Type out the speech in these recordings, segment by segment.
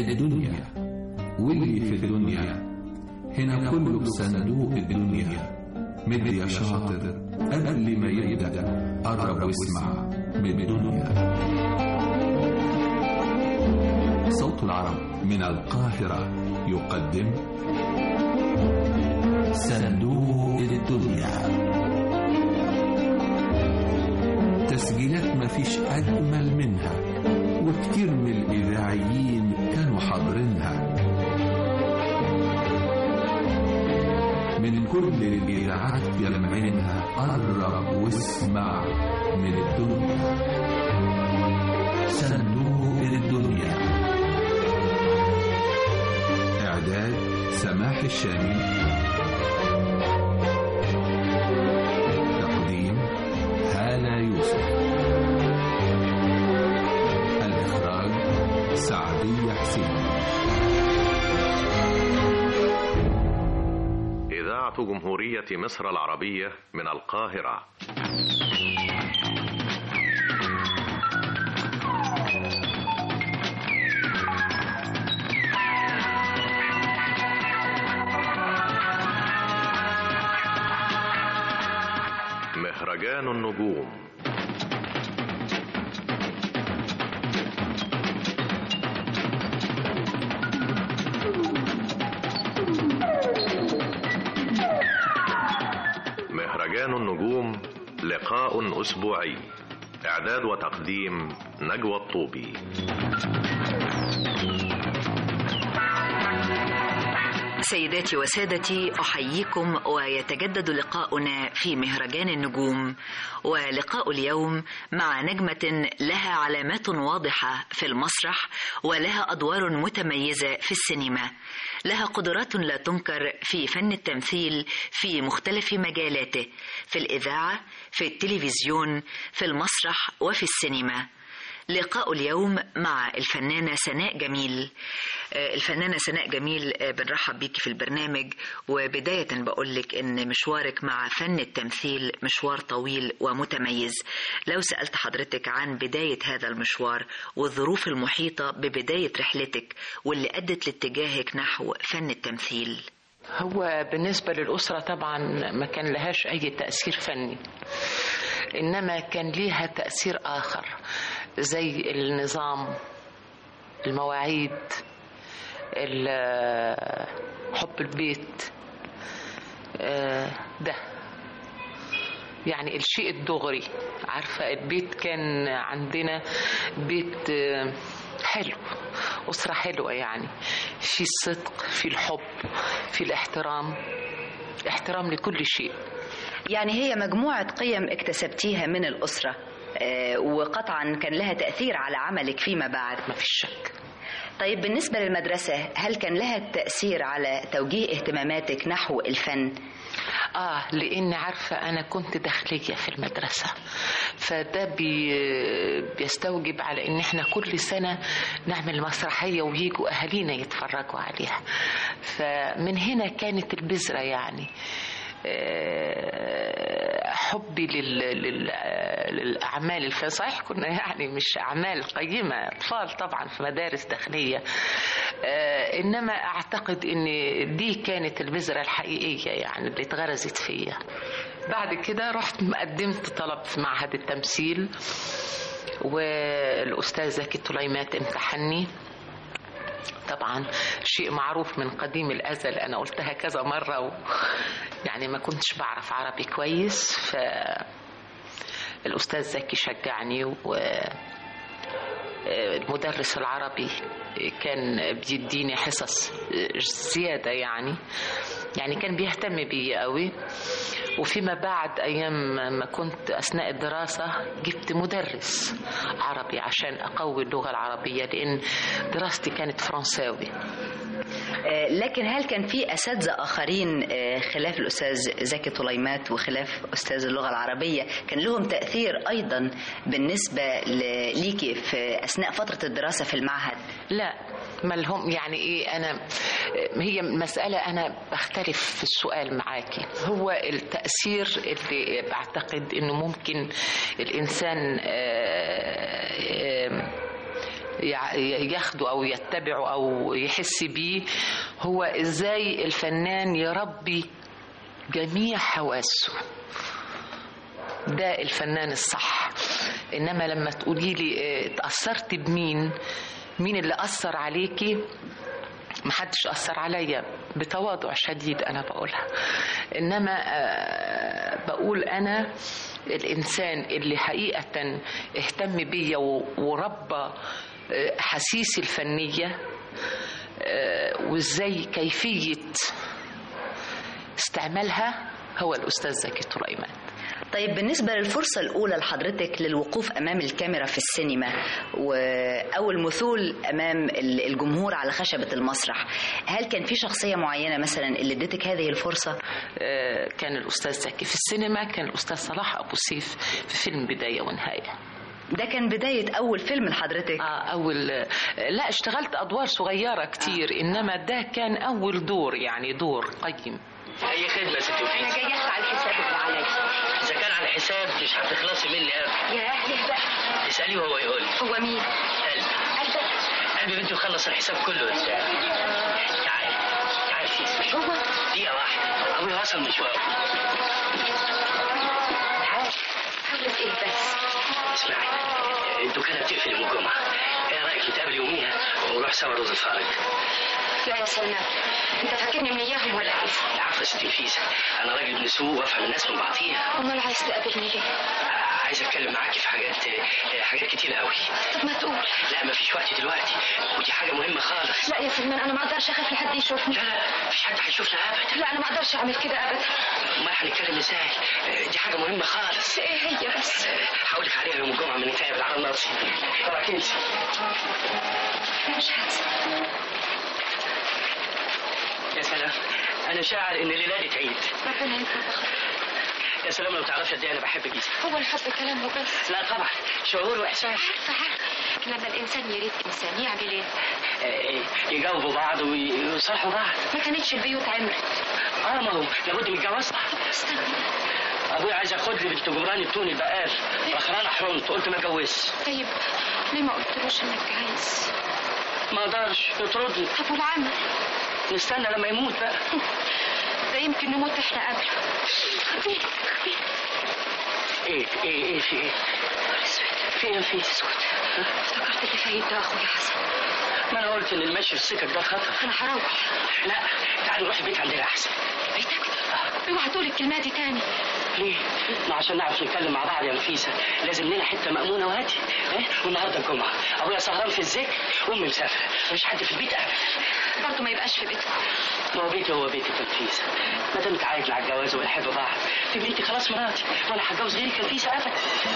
الدنيا واللي في الدنيا هنا كله بصندوق الدنيا. مد يا شاطر قبل ما يبدأ قرب واسمع من الدنيا. صوت العرب من القاهرة يقدم صندوق الدنيا. تسجيلات مفيش أجمل منها، وكتير من الإذاعيين كانوا حاضرينها. من كل الإذاعات جمعينها قرب واسمع من الدنيا. صندوق الدنيا. إعداد سماح الشامي. تقديم هالة يوسف. الإخراج سعدية حسين. إذاعة جمهورية مصر العربية من القاهرة. مهرجان النجوم. مهرجان النجوم لقاء أسبوعي. إعداد وتقديم نجوى الطوبي. سيداتي وسادتي، أحييكم ويتجدد لقاؤنا في مهرجان النجوم، ولقاء اليوم مع نجمة لها علامات واضحة في المسرح ولها أدوار متميزة في السينما. لها قدرات لا تنكر في فن التمثيل في مختلف مجالاته، في الإذاعة، في التلفزيون، في المسرح وفي السينما. لقاء اليوم مع الفنانة سناء جميل. الفنانة سناء جميل، بنرحب بيكي في البرنامج. وبداية بقولك إن مشوارك مع فن التمثيل مشوار طويل ومتميز. لو سألت حضرتك عن بداية هذا المشوار والظروف المحيطة ببداية رحلتك واللي أدت لاتجاهك نحو فن التمثيل. هو بالنسبة للأسرة طبعا ما كان لهاش أي تأثير فني، إنما كان ليها تأثير آخر، زي النظام، المواعيد، حب البيت، ده يعني الشيء الدغري. عارفة البيت كان عندنا بيت حلو، أسرة حلوة، يعني في الصدق، في الحب، في الاحترام، احترام لكل شيء. يعني هي مجموعة قيم اكتسبتيها من الأسرة، وقطعا كان لها تأثير على عملك فيما بعد. ما فيش شك. طيب بالنسبة للمدرسة، هل كان لها تأثير على توجيه اهتماماتك نحو الفن؟ لأن عارفة أنا كنت داخلية في المدرسة، فده بيستوجب على إن إحنا كل سنة نعمل مسرحية ويجوا أهالينا يتفرجوا عليها. فمن هنا كانت البذرة، يعني حبي للأعمال الفنية. صحيح كنا يعني مش أعمال قيمة، أطفال طبعا في مدارس داخلية، إنما أعتقد إن دي كانت البذرة الحقيقية يعني اللي اتغرزت فيا. بعد كده رحت قدمت طلب في معهد التمثيل، والأستاذ زكي طليمات امتحني. طبعا شيء معروف من قديم الأزل، أنا قلتها كذا مرة يعني ما كنتش بعرف عربي كويس، فالأستاذ زكي شجعني، والمدرس العربي كان بيديني حصص زيادة، يعني كان بيهتم بي قوي. وفيما بعد أيام ما كنت أثناء الدراسة جبت مدرس عربي عشان أقوي اللغة العربية، لأن دراستي كانت فرنساوي. لكن هل كان في أساتذة آخرين خلاف الأستاذ زكي طليمات وخلاف أستاذ اللغة العربية كان لهم تأثير أيضا بالنسبة ليكي في أثناء فترة الدراسة في المعهد؟ لا، ما لهم يعني إيه. هي مسألة أنا بختلف في السؤال معاكي. هو التأثير اللي بعتقد إنه ممكن الإنسان ياخده أو يتبعه أو يحس بيه، هو إزاي الفنان يربي جميع حواسه. ده الفنان الصح. إنما لما تقولي لي اتأثرت بمين، مين اللي أثر عليكي، محدش أثر عليا، بتواضع شديد أنا بقولها. إنما بقول أنا الإنسان اللي حقيقة اهتم بيا وربى حسيسي الفنية وإزاي كيفية استعمالها هو الأستاذ زكي طريمان. طيب بالنسبة للفرصة الأولى لحضرتك للوقوف أمام الكاميرا في السينما أو المثول أمام الجمهور على خشبة المسرح، هل كان في شخصية معينة مثلا اللي ادتك هذه الفرصة؟ كان الأستاذ زكي. في السينما كان الأستاذ صلاح أبو سيف في فيلم بداية ونهاية. ده كان بداية أول فيلم لحضرتك؟ لا، اشتغلت أدوار صغيرة كتير. إنما ده كان أول دور، يعني دور قيم. أي خدمة ست وفيق؟ أنا جاية على الحساب اللي عليا. إذا كان على الحساب مش هتخلصي مني أبدا. يا أهلي بقى. اسأليه وهو يقول. هو مين؟ قلبي بنتي مخلص الحساب كله وتسألي. تعالي هو؟ دقيقة واحدة، أبوي وصل مشوار. حضرتك إيه بس؟ اسمعي، الدكانة بتقفل يوم الجمعة، إيه رأيك نتقابل يوميها ونروح سوا رز الفارج؟ لا يا سلمان، أنت فاكرني من إياهم ولا إيه؟ عارفة يا ست نفيسة، أنا راجل ابن سوق وأفهم الناس من بعضيها. أمال عايز تقابلني ليه؟ عايز أتكلم معاكي في حاجات كتير قوي. طب ما تقول. لا مفيش وقت دلوقتي، ودي حاجة مهمة خالص. لا يا سلمان، أنا ما أقدرش أخاف لحد يشوفني. لا مفيش حد هيشوفنا أبدا. لا أنا ما أقدرش أعمل كده أبدا. أمال هنتكلم إزاي؟ دي حاجة مهمة خالص. إيه هي بس؟ هقولك عليها يوم الجمعة من نتقابل على الناصي. طبعا تنسي. مش هنسى. يا سلام، أنا شاعر إن الليلة دي عيد. ربنا ينفع. يا سلام، لو تعرفي قد إيه أنا بحبك جدا. هو الحب كلام وبس؟ لا طبعا، شعور وإحساس. عارفة لما الإنسان يريد إنسان يعمل إيه؟ يجاوبوا بعض ويصالحوا بعض. ما كانتش البيوت عمرت. ما هو لابد من الجواز. استنى، أبويا عايز ياخد لي بنت جمران التوني البقال، رخرانة حرمت، قلت ما اتجوزش. طيب ليه ما قلتلوش إنك عايز؟ ما اقدرش، يطردني. طب والعمل؟ نستنى لما يموت بقى. ده يمكن نموت احنا قبله. ايه في اسود. افتكرت اللي فايت ده اخويا حسن. ما انا قلت ان المشي في السكك ده خطر. انا هروح. لا تعالي نروح البيت عندنا احسن. بيتك؟ اوعى تقول الكلمه دي تاني. ليه؟ ما عشان نعرف نتكلم مع بعض يا نفيسه لازم لنا حته مأمونه وهاديه. والنهارده الجمعه، ابويا سهران في الذكر وامي مسافره، مفيش حد في البيت ابدا. برضه ما يبقاش في بيتكم. ما هو بيتي هو بيتك يا نفيسه، ما دام تعايد على الجواز ونحب بعض تبقى انت خلاص مراتي وانا هتجوز غيرك يا نفيسه ابدا.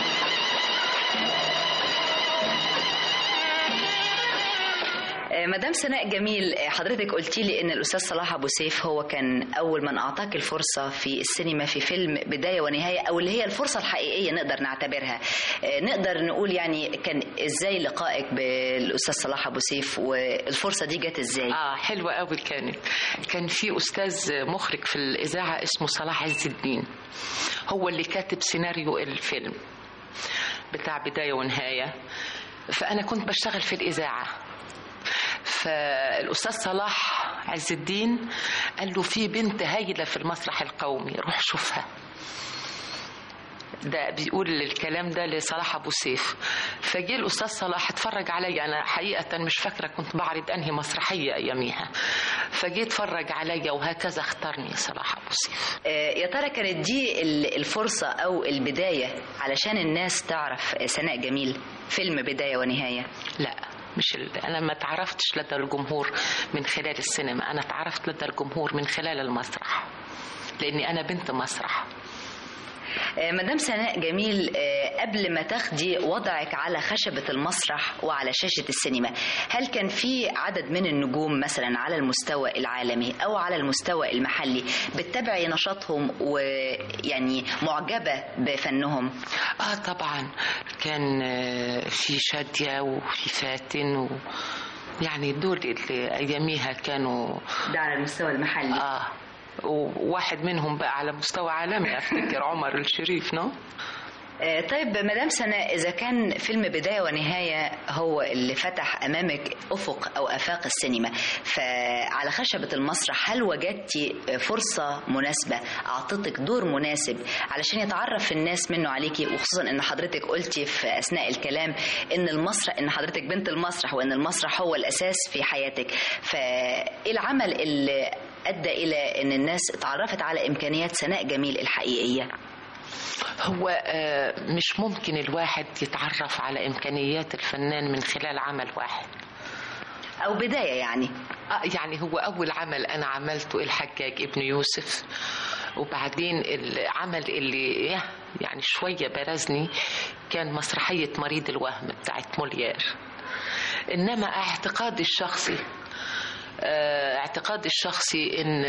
مدام سناء جميل، حضرتك قلتي لي ان الاستاذ صلاح ابو سيف هو كان اول من اعطاك الفرصه في السينما في فيلم بدايه ونهايه، او اللي هي الفرصه الحقيقيه نقدر نعتبرها. نقدر نقول يعني كان ازاي لقائك بالاستاذ صلاح ابو سيف والفرصه دي جت ازاي؟ حلوه قوي. كان في استاذ مخرج في الاذاعه اسمه صلاح عز الدين، هو اللي كاتب سيناريو الفيلم بتاع بدايه ونهايه، فانا كنت بشتغل في الاذاعه. فالأستاذ صلاح عز الدين قال له في بنت هايلة في المسرح القومي، روح شوفها. ده بيقول الكلام ده لصلاح أبو سيف. فجي الأستاذ صلاح اتفرج عليا، أنا حقيقة مش فاكرة كنت بعرض أنهي مسرحية أياميها، فجي اتفرج عليا وهكذا اختارني صلاح أبو سيف. يا ترى كانت دي الفرصة أو البداية علشان الناس تعرف سناء جميل فيلم بداية ونهاية؟ لا، مش أنا ما تعرفتش لدى الجمهور من خلال السينما، أنا تعرفت لدى الجمهور من خلال المسرح، لأني أنا بنت مسرح. مدام سناء جميل، قبل ما تاخدي وضعك على خشبة المسرح وعلى شاشة السينما، هل كان في عدد من النجوم مثلا على المستوى العالمي أو على المستوى المحلي بتتابعي نشاطهم ويعني معجبة بفنهم؟ طبعا كان في شادية وفي فاتن يعني دول اللي أياميها كانوا ده على المستوى المحلي. وواحد منهم بقى على مستوى عالمي، أفتكر عمر الشريف. طيب مدام سناء، إذا كان فيلم بداية ونهاية هو اللي فتح أمامك أفق أو آفاق السينما، فعلى خشبة المسرح هل وجدتي فرصة مناسبة أعطتك دور مناسب علشان يتعرف الناس منه عليكي، وخصوصا أن حضرتك قلتي في أثناء الكلام أن المسرح، أن حضرتك بنت المسرح وأن المسرح هو الأساس في حياتك، فإيه العمل اللي أدى إلى أن الناس اتعرفت على إمكانيات سناء جميل الحقيقية؟ هو مش ممكن الواحد يتعرف على إمكانيات الفنان من خلال عمل واحد أو بداية يعني. يعني هو أول عمل أنا عملته الحجاج ابن يوسف، وبعدين العمل اللي يعني شوية برزني كان مسرحية مريض الوهم بتاعت موليير. إنما اعتقادي الشخصي إن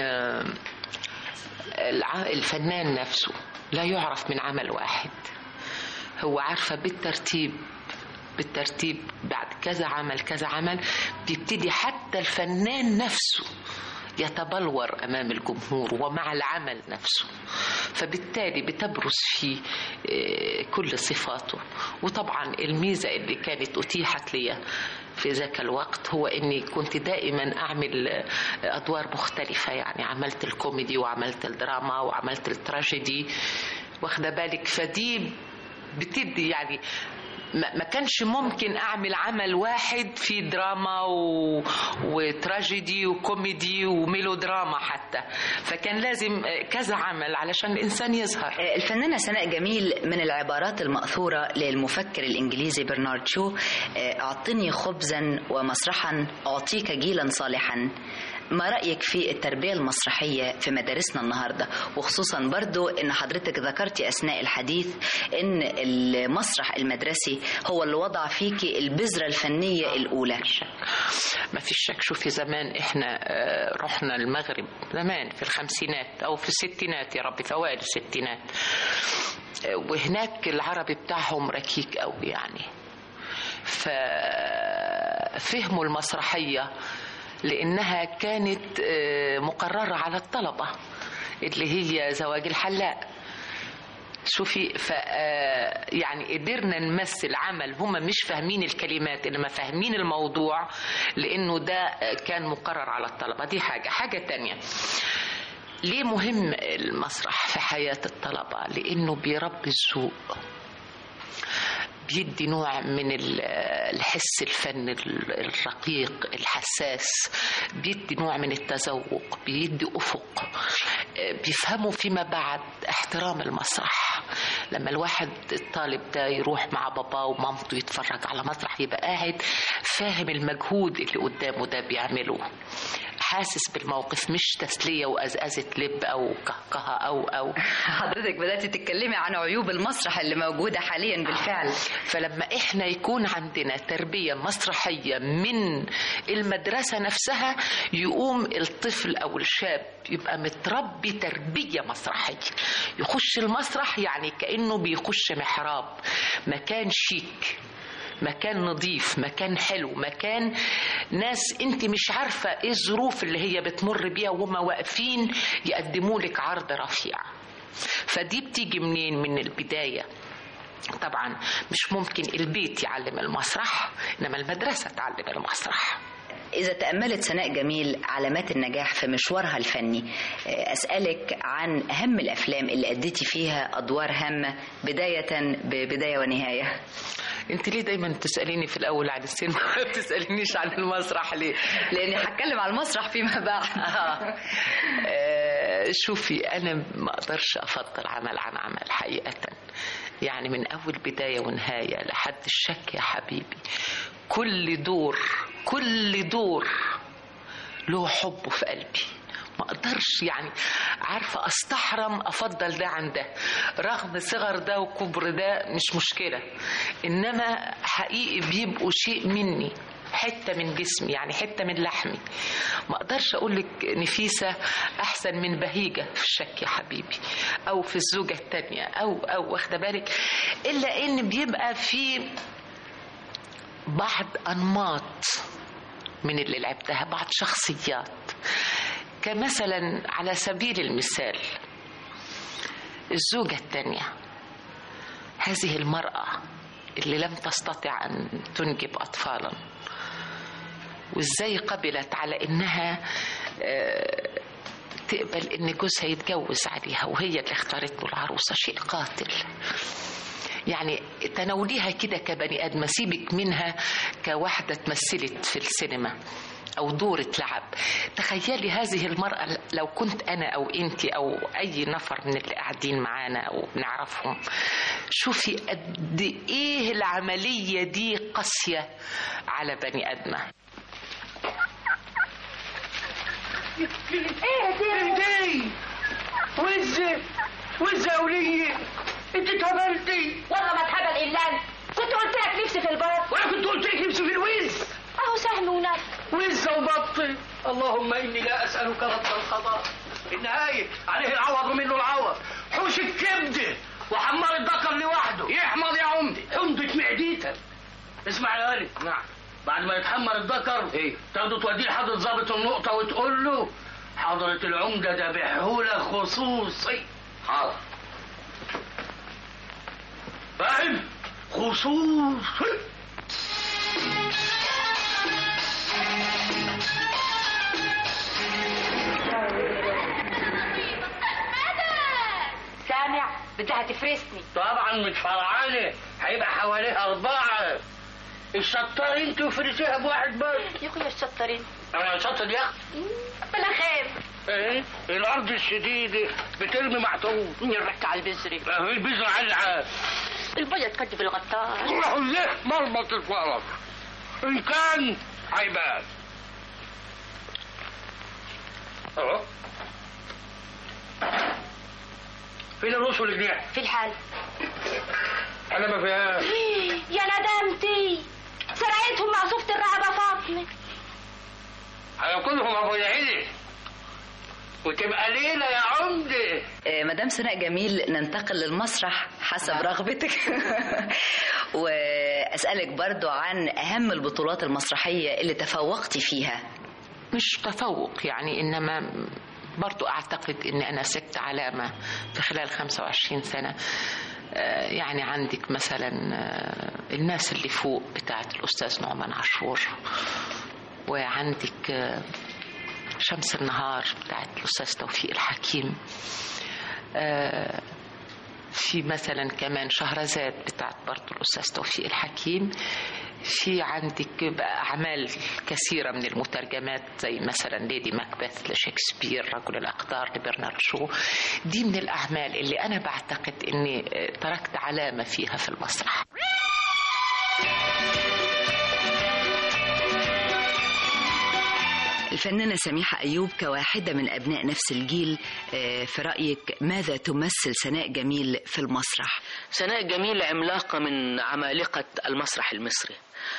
الفنان نفسه لا يعرف من عمل واحد، هو عارفة بالترتيب بعد كذا عمل بيبتدي حتى الفنان نفسه يتبلور أمام الجمهور ومع العمل نفسه، فبالتالي بتبرز فيه كل صفاته. وطبعا الميزة اللي كانت أتيحت لي في ذاك الوقت هو أني كنت دائما أعمل أدوار مختلفة، يعني عملت الكوميدي وعملت الدراما وعملت التراجيدي، واخدة بالك؟ فدي بتدي يعني ما كانش ممكن أعمل عمل واحد في دراما وتراجيدي وكوميدي وميلودراما حتى، فكان لازم كذا عمل علشان الإنسان يظهر. الفنانة سناء جميل من العبارات المأثورة للمفكر الإنجليزي برنارد شو: أعطني خبزا ومسرحا أعطيك جيلا صالحا. ما رأيك في التربية المسرحية في مدارسنا النهاردة، وخصوصا برضو ان حضرتك ذكرتي أثناء الحديث ان المسرح المدرسي هو اللي وضع فيكي البذرة الفنية الأولى؟ ما فيش شك. شوفي زمان احنا رحنا المغرب زمان في الخمسينات او في الستينات، يا ربي في اوائل الستينات، وهناك العربي بتاعهم ركيك قوي يعني، ففهموا المسرحية لأنها كانت مقررة على الطلبة اللي هي زواج الحلاق. شوفي يعني قدرنا نمثل عمل هم مش فاهمين الكلمات إنما فاهمين الموضوع، لأنه ده كان مقرر على الطلبة. دي حاجة تانية. ليه مهم المسرح في حياة الطلبة؟ لأنه بيربي الذوق، بيدي نوع من الحس الفن الرقيق الحساس، بيدي نوع من التذوق، بيدي أفق، بيفهموا فيما بعد احترام المسرح. لما الواحد الطالب ده يروح مع باباه ومامته يتفرج على مسرح يبقى قاعد فاهم المجهود اللي قدامه ده بيعمله، حاسس بالموقف، مش تسلية وأزأزة لب أو كهكهة أو حضرتك بدأتي تتكلمي عن عيوب المسرح اللي موجودة حاليا بالفعل. فلما إحنا يكون عندنا تربية مسرحية من المدرسة نفسها، يقوم الطفل أو الشاب يبقى متربي تربية مسرحية، يخش المسرح يعني كأنه بيخش محراب، مكان شيك، مكان نظيف، مكان حلو، مكان ناس انت مش عارفة ايه الظروف اللي هي بتمر بيها وهم واقفين يقدموا لك عرض رفيع. فدي بتيجي منين؟ من البداية. طبعا مش ممكن البيت يعلم المسرح، انما المدرسة تعلم المسرح. إذا تأملت سناء جميل علامات النجاح في مشوارها الفني، أسألك عن أهم الأفلام اللي أديتي فيها أدوار هامة بداية ببداية ونهاية. انت ليه دايما تسأليني في الأول عن السينما ما بتسألينيش عن المسرح ليه؟ لأني هتكلم عن المسرح فيما بعد. شوفي أنا ما أقدرش أفضل عمل عن عمل حقيقة، يعني من أول بداية ونهاية لحد الشك يا حبيبي، كل دور له حبه في قلبي. ما اقدرش يعني عارفة استحرم افضل ده عن ده، رغم صغر ده وكبر ده مش مشكلة، انما حقيقي بيبقوا شيء مني، حتة من جسمي، يعني حتة من لحمي. ما اقدرش اقولك نفيسة احسن من بهيجة في الشك يا حبيبي، او في الزوجة التانية، او واخدة بالك، الا ان بيبقى في بعض انماط من اللي لعبتها، بعض شخصيات، كمثلا على سبيل المثال الزوجة التانية، هذه المرأة اللي لم تستطع أن تنجب أطفالا، وإزاي قبلت على إنها تقبل إن جوزها يتجوز عليها وهي اللي اختارت له العروسة. شيء قاتل. يعني تناوليها كده كبني آدم، سيبك منها كواحدة تمثلت في السينما أو دورة لعب. تخيلي هذه المرأة لو كنت أنا أو أنت أو أي نفر من اللي قاعدين معانا أو بنعرفهم، شوفي قد إيه العملية دي قاسية على بني آدمة. ايه وزة يا ولية، انت اتهبلتي. والله ما اتهبل الا انت. كنت قلت لك نفسي في البط، وانا كنت قلت لك نفسي في الوز. اهو سهم ونفس. وزة وبطي. اللهم اني لا اسالك رد القضاء، النهاية عليه العوض ومنه العوض. حوش الكبدة وحمار الذكر لوحده يحمض يا عمدي حمضة معديتك. اسمع يا ولد، نعم، بعد ما يتحمر الذكر تاخده توديه لحضرة ضابط النقطة وتقول له حضرة العمدة ده بحولة خصوصي. حاضر. فاهم؟ خصوصي. سامع؟ بدها تفرسني. طبعا مش فرعانة، هيبقى حواليها 4. الشطار انت وفرسيها بواحد بس. يا اخويا الشطارين. انا شطر يا اختي. بلا خير. ايه؟ الارض الشديدة بترمي معطوب. رحت على البزري. البذرة على العاب. البيض تكذب الغطاس. روحوا ليه مرمط الفرس. ان كان هيبان. اهو. فين الرؤوس والجناح؟ في الحال. انا ما فيهاش. يا ندمتي، سرقتهم معصوفة الرقبة فاطمة. هياكلهم ابو العيلة وتبقى ليلة يا عمدة. مدام سناء جميل، ننتقل للمسرح حسب رغبتك. وأسألك برضو عن أهم البطولات المسرحية اللي تفوقتي فيها. مش تفوق يعني، إنما برضو أعتقد إن أنا سبت علامة في خلال 25 سنة. يعني عندك مثلا الناس اللي فوق بتاعت الأستاذ نعمان عاشور، وعندك شمس النهار بتاعت الأستاذ توفيق الحكيم، في مثلا كمان شهرزاد بتاعت برضو الأستاذ توفيق الحكيم. في عندك بقى أعمال كثيرة من المترجمات زي مثلا ليدي ماكبث لشكسبير، رجل الأقدار لبرنارد شو. دي من الأعمال اللي أنا بعتقد أني تركت علامة فيها في المسرح. الفنانة سميحة أيوب كواحدة من أبناء نفس الجيل، في رأيك ماذا تمثل سناء جميل في المسرح؟ سناء جميل عملاقة من عمالقة المسرح المصري،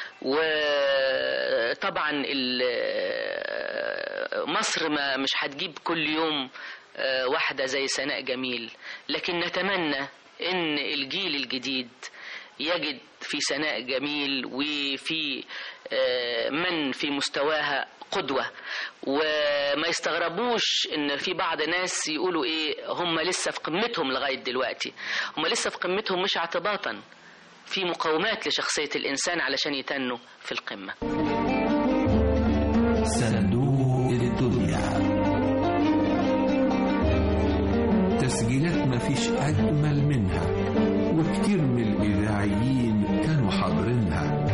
وطبعا مصر ما مش هتجيب كل يوم واحدة زي سناء جميل، لكن نتمنى ان الجيل الجديد يجد في سناء جميل وفي من في مستواها قدوة، وما يستغربوش ان في بعض ناس يقولوا ايه هم لسه في قمتهم لغاية دلوقتي. هم لسه في قمتهم مش اعتباطا، في مقومات لشخصية الإنسان علشان يتنوا في القمة. صندوق الدنيا، تسجيلات مفيش أجمل منها، وكتير من الإذاعيين كانوا حاضرينها،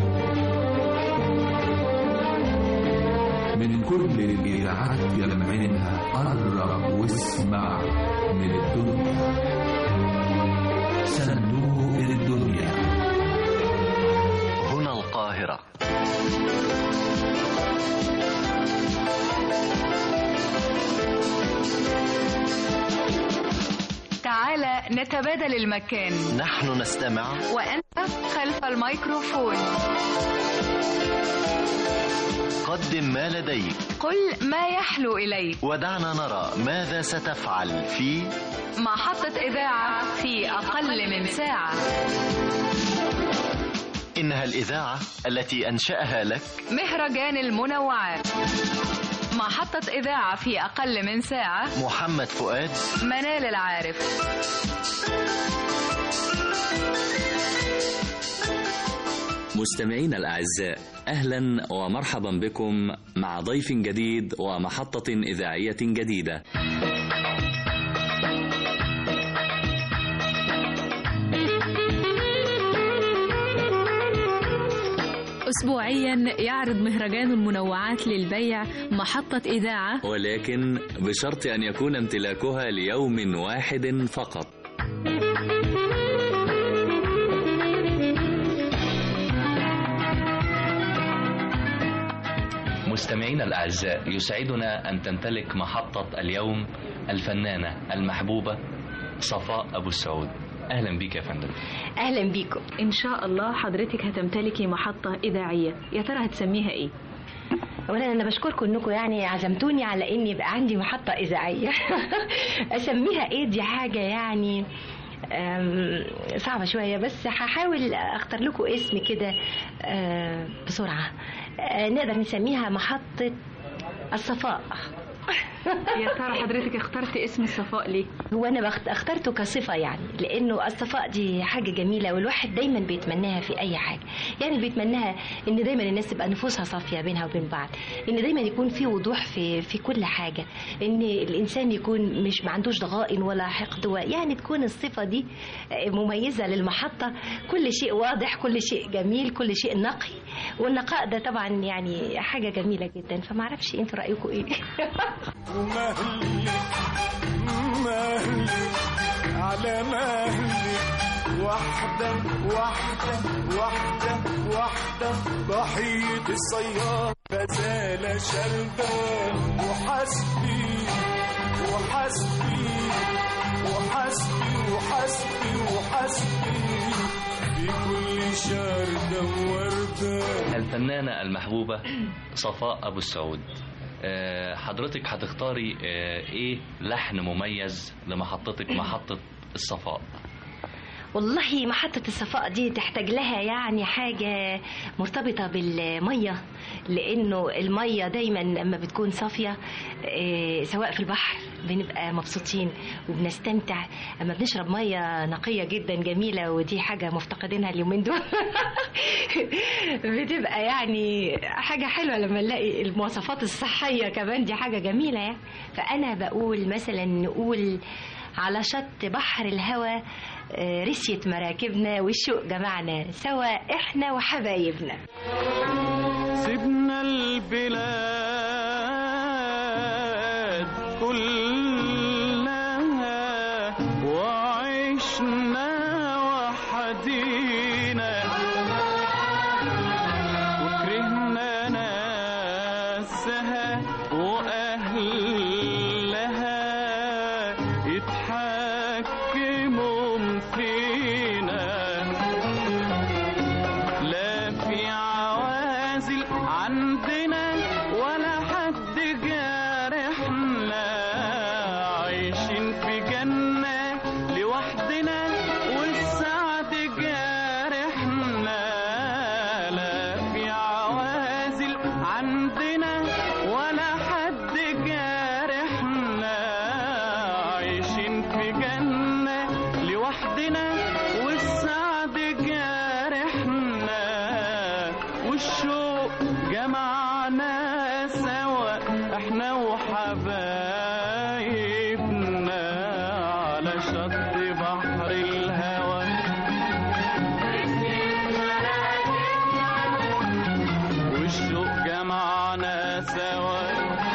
من كل الإذاعات يلمعينها. قرب واسمع من الدنيا. صندوق الدنيا، هنا القاهرة. تعال نتبادل المكان، نحن نستمع وأنت خلف الميكروفون. قدم ما لديك، قل ما يحلو إليك، ودعنا نرى ماذا ستفعل في محطة إذاعة في أقل من ساعة. إنها الإذاعة التي أنشأها لك مهرجان المنوعات. محطة إذاعة في أقل من ساعة. محمد فؤاد، منال العارف. مستمعين الأعزاء، أهلا ومرحبا بكم مع ضيف جديد ومحطة إذاعية جديدة. أسبوعيا يعرض مهرجان المنوعات للبيع محطة إذاعة، ولكن بشرط أن يكون امتلاكها ليوم واحد فقط. مستمعينا الأعزاء، يسعدنا أن تمتلك محطة اليوم الفنانة المحبوبة صفاء أبو السعود. أهلا بك يا فندم. أهلا بيكم. إن شاء الله حضرتك هتمتلكي محطة إذاعية، يا ترى هتسميها إيه؟ أولا أنا بشكركم إنكم يعني عزمتوني على إني يبقى عندي محطة إذاعية. أسميها إيه دي حاجة يعني صعبة شوية، بس هحاول أختار لكم اسم كده بسرعة. نقدر نسميها محطة الصفاء. يا ترى حضرتك اخترت اسم الصفاء ليه؟ هو أنا اخترته كصفة يعني، لأنه الصفاء دي حاجة جميلة والواحد دايما بيتمناها في أي حاجة. يعني بيتمناها إن دايما الناس تبقى نفوسها صافية بينها وبين بعض، إن دايما يكون في وضوح في كل حاجة، إن الإنسان يكون مش ما عندوش ضغائن ولا حقد، يعني تكون الصفة دي مميزة للمحطة. كل شيء واضح، كل شيء جميل، كل شيء نقي، والنقاء ده طبعا يعني حاجة جميلة جدا. فما اعرفش انتوا رأيكم ايه؟ مهلي على مهلي، واحدة واحدة واحدة واحدة، ضحية الصياد غزالة شربان، وحسبي وحسبي وحسبي وحسبي وحسبي في كل شردة ووردة. الفنانة المحبوبة صفاء أبو السعود، حضرتك هتختاري ايه لحن مميز لمحطتك محطة الصفاء؟ والله محطة الصفاء دي تحتاج لها يعني حاجة مرتبطة بالمية، لأنه المية دايما لما بتكون صافية سواء في البحر بنبقى مبسوطين وبنستمتع. اما بنشرب مية نقية جدا جميلة، ودي حاجة مفتقدينها اليومين دول. بتبقى يعني حاجة حلوة لما نلاقي المواصفات الصحية كمان، دي حاجة جميلة يعني. فأنا بقول مثلا نقول على شط بحر الهوى رسيت مراكبنا، والشوق جمعنا سوا احنا وحبايبنا. سيبنا البلاد كلها وعشنا وحدينا، وكرهنا ناسها وأهلها يتحكموا فينا، لا في عوازل عندنا ولا حد جارحنا، عايشين في جنة لوحدنا والسعد جارحنا، لا في عوازل عندنا ولا حد جارحنا، عايشين في جنة لوحدنا والسعد جارحنا، والشوق جمعنا سوا احنا وحبايبنا على شط بحر الهوى، والشوق جمعنا سوا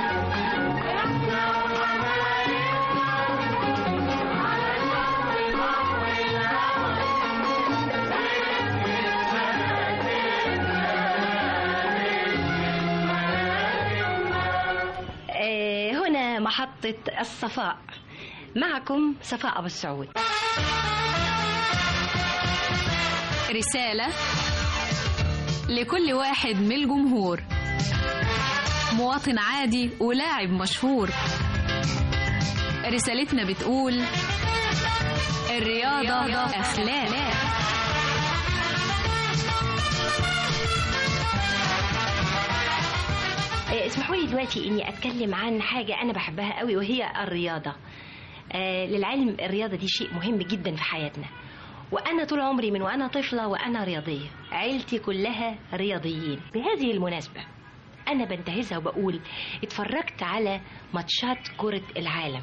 هنا محطة الصفاء، معكم صفاء أبو السعود. رسالة لكل واحد من الجمهور، مواطن عادي ولاعب مشهور. رسالتنا بتقول الرياضة أخلاق. اسمحوا لي دلوقتي اني اتكلم عن حاجة انا بحبها قوي، وهي الرياضة. للعلم الرياضة دي شيء مهم جدا في حياتنا، وأنا طول عمري من وأنا طفلة وأنا رياضية، عيلتي كلها رياضيين. بهذه المناسبة أنا بنتهزها وبقول اتفرجت على ماتشات كرة العالم،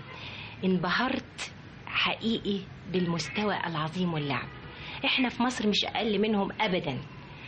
انبهرت حقيقي بالمستوى العظيم واللعب. احنا في مصر مش أقل منهم أبدا.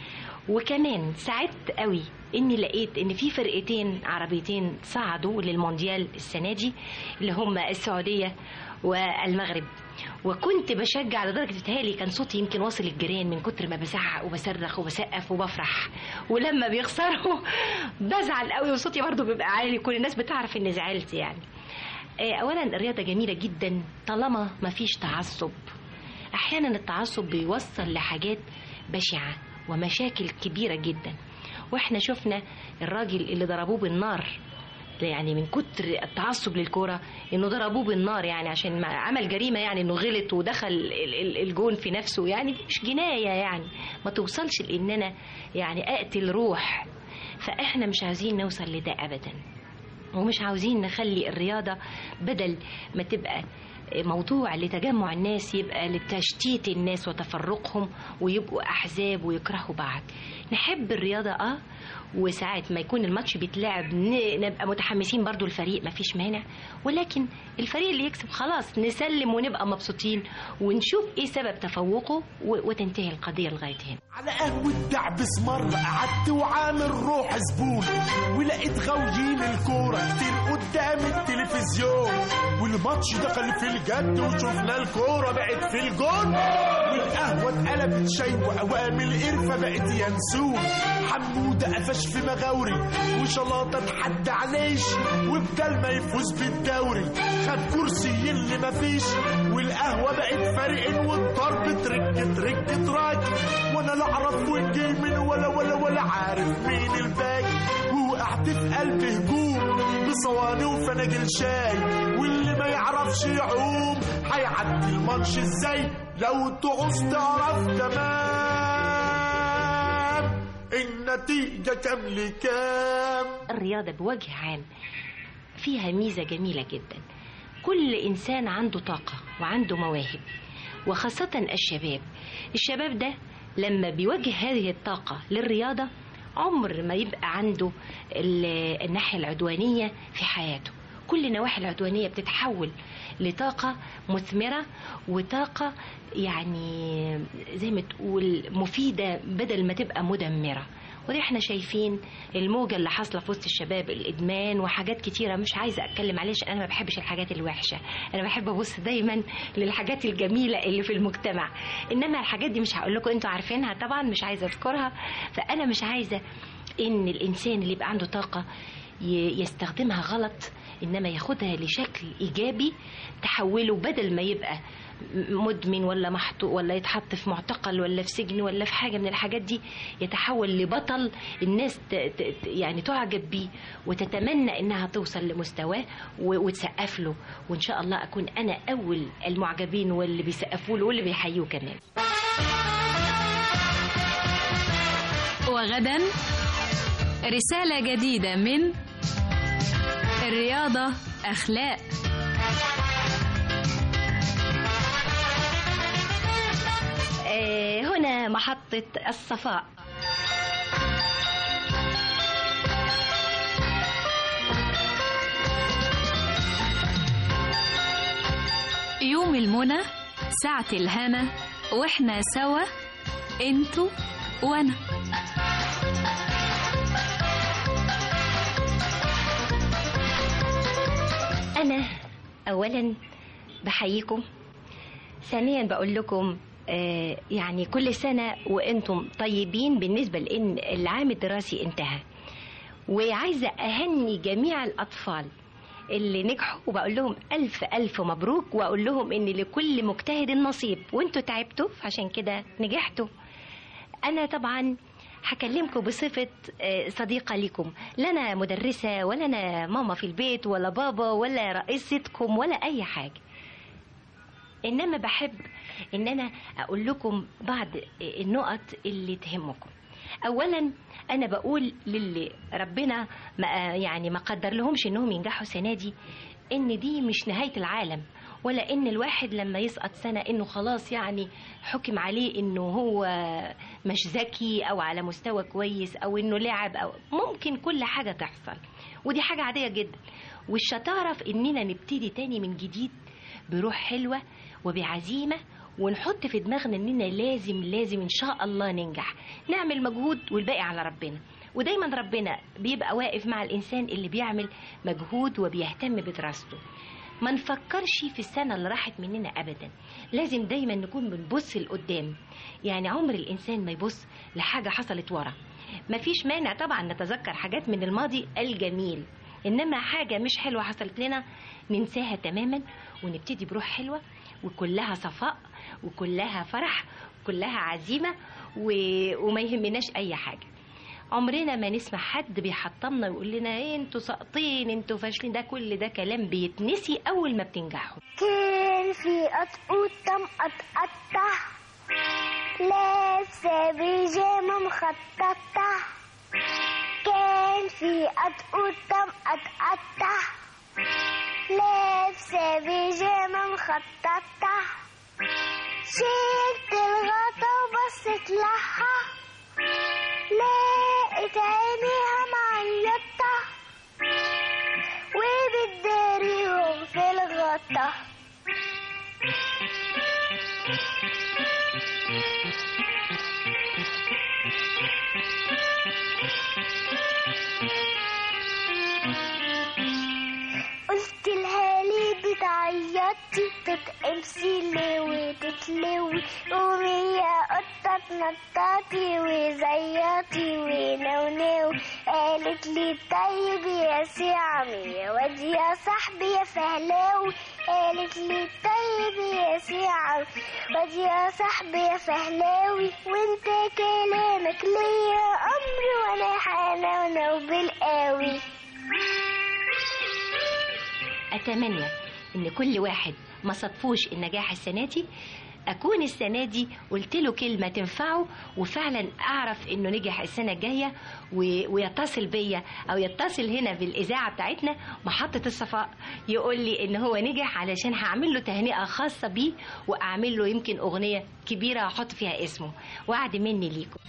وكمان سعدت قوي اني لقيت ان في فرقتين عربيتين صعدوا للمونديال السنة دي، اللي هم السعودية والمغرب. وكنت بشجع لدرجة بتهيألي كان صوتي يمكن واصل الجيران من كتر ما بزعق وبصرخ وبسقف وبفرح. ولما بيخسروا بزعل قوي وصوتي برضو بيبقى عالي، كل الناس بتعرف اني زعلت يعني. اولا الرياضة جميلة جدا طالما ما فيش تعصب. احيانا التعصب بيوصل لحاجات بشعة ومشاكل كبيرة جدا، واحنا شفنا الراجل اللي ضربوه بالنار يعني من كتر التعصب للكرة انه ضربوه بالنار يعني عشان عمل جريمة، يعني انه غلط ودخل الجون في نفسه، يعني مش جناية يعني ما توصلش لان انا يعني اقتل روح. فاحنا مش عايزين نوصل لده ابدا، ومش عاوزين نخلي الرياضة بدل ما تبقى موضوع لتجمع الناس يبقى لتشتيت الناس وتفرقهم ويبقوا أحزاب ويكرهوا بعض. نحب الرياضة وساعات ما يكون الماتش بيتلعب نبقى متحمسين برضو الفريق ما فيش مانع، ولكن الفريق اللي يكسب خلاص نسلم ونبقى مبسوطين ونشوف ايه سبب تفوقه وتنتهي القضية لغاية هنا. على قهوة دعبس مرة قعدت وعامل روح زبون، ولقيت غاويين الكورة كتير قدام التلفزيون، والماتش دخل في الجد وشوفنا الكورة بقت في الجون، والقهوة اتقلبت شاي وأوامر القرفة بقت ينسون، حمودة قفش في مغاوري وشلاطة اتحدى عليش، وبدل ما يفوز بالدوري خد كرسي اللي مفيش، والقهوة بقت فريقين والضرب ترك تراك، وانا لا اعرف وين جاي من ولا عارف مين الباقي، ووقعت في قلب هجوم بصواني وفناجل شاي، واللي ما يعرفش يعوم هيعدي الماتش ازاي لو تعوز تعرف تمام النتيجة كام لكام. الرياضة بوجه عام فيها ميزة جميلة جدا، كل إنسان عنده طاقة وعنده مواهب، وخاصة الشباب ده لما بيوجه هذه الطاقة للرياضة عمر ما يبقى عنده الناحية العدوانية في حياته. كل النواحي العدوانية بتتحول لطاقة مثمرة وطاقة يعني زي ما تقول مفيدة بدل ما تبقى مدمرة. ودي احنا شايفين الموجة اللي حاصلة في وسط الشباب، الإدمان وحاجات كتيرة مش عايزة أتكلم عليش، أنا ما بحبش الحاجات الوحشة، أنا بحب أبص دايما للحاجات الجميلة اللي في المجتمع. إنما الحاجات دي مش هقول لكم أنتوا عارفينها طبعا، مش عايزة أذكرها. فأنا مش عايزة إن الإنسان اللي يبقى عنده طاقة يستخدمها غلط، إنما ياخدها لشكل إيجابي تحوله بدل ما يبقى مدمن ولا محطوط ولا يتحط في معتقل ولا في سجن ولا في حاجة من الحاجات دي، يتحول لبطل الناس يعني تعجب بيه وتتمنى إنها توصل لمستواه وتسقف له. وإن شاء الله أكون أنا أول المعجبين واللي بيسقفوا له واللي بيحيوه كمان. وغدا رسالة جديدة من الرياضة أخلاق. هنا محطة الصفاء. يوم المنى، ساعة الهنا، واحنا سوا انتوا وانا. أنا أولا بحييكم، ثانيا بقول لكم يعني كل سنة وأنتم طيبين بالنسبة لأن العام الدراسي انتهى، وعايزة أهني جميع الأطفال اللي نجحوا وبقول لهم ألف ألف مبروك، وأقول لهم إن لكل مجتهد نصيب، وأنتوا تعبتوا عشان كده نجحتوا. أنا طبعا هكلمكم بصفة صديقة لكم، لا أنا مدرسة ولا أنا ماما في البيت ولا بابا ولا رئيستكم ولا أي حاجة، إنما بحب إن أنا أقول لكم بعض النقط اللي تهمكم. أولا أنا بقول للي ربنا ما قدر لهمش إنهم ينجحوا السنة دي إن دي مش نهاية العالم، ولا ان الواحد لما يسقط سنة انه خلاص يعني حكم عليه انه هو مش ذكي او على مستوى كويس او انه لعب، او ممكن كل حاجة تحصل ودي حاجة عادية جدا. والشطارة في اننا نبتدي تاني من جديد بروح حلوة وبعزيمة، ونحط في دماغنا اننا لازم ان شاء الله ننجح، نعمل مجهود والباقي على ربنا. ودايما ربنا بيبقى واقف مع الانسان اللي بيعمل مجهود وبيهتم بدراسته. ما نفكرش في السنة اللي راحت مننا ابدا، لازم دايما نكون بنبص لقدام. يعني عمر الانسان ما يبص لحاجة حصلت ورا. مفيش مانع طبعا نتذكر حاجات من الماضي الجميل، انما حاجة مش حلوة حصلت لنا ننساها تماما ونبتدي بروح حلوة وكلها صفاء وكلها فرح وكلها عزيمة وما يهمناش اي حاجة. عمرنا ما نسمع حد بيحطمنا ويقول لنا ايه انتوا ساقطين انتوا فاشلين، ده كل ده كلام بيتنسي اول ما بتنجحوا. كان في قطقوطة مقطقطة لابسة بيجامة مخططة، كان في قطقوطة مقطقطة لابسة بيجامة مخططة، شلت الغطا وبصت لها لقيت عينيها معيطة وبتداريهم في الغطا. قلت لها ليه بتعيطي؟ تتقمصي ليه وتتلوي؟ قومي يا قطة تنططي وزيطي ونونوي. قالت لي طيب يا سعمي يا واد يا صاحبي يا فهلاوي. قالت لي طيب يا سعمي واد يا صاحبي يا فهلاوي، وانت كلامك ليا امر وانا حنونو بالقوي. أتمنى إن كل واحد ما صدفوش النجاح السنة دي أكون السنة دي قلت له كلمة تنفعه وفعلا أعرف إنه نجح السنة الجاية ويتصل بيا أو يتصل هنا بالإذاعة بتاعتنا محطة الصفاء يقول لي إن هو نجح، علشان هعمل له تهنئة خاصة بيه وأعمل له يمكن أغنية كبيرة أحط فيها اسمه. وعد مني ليكم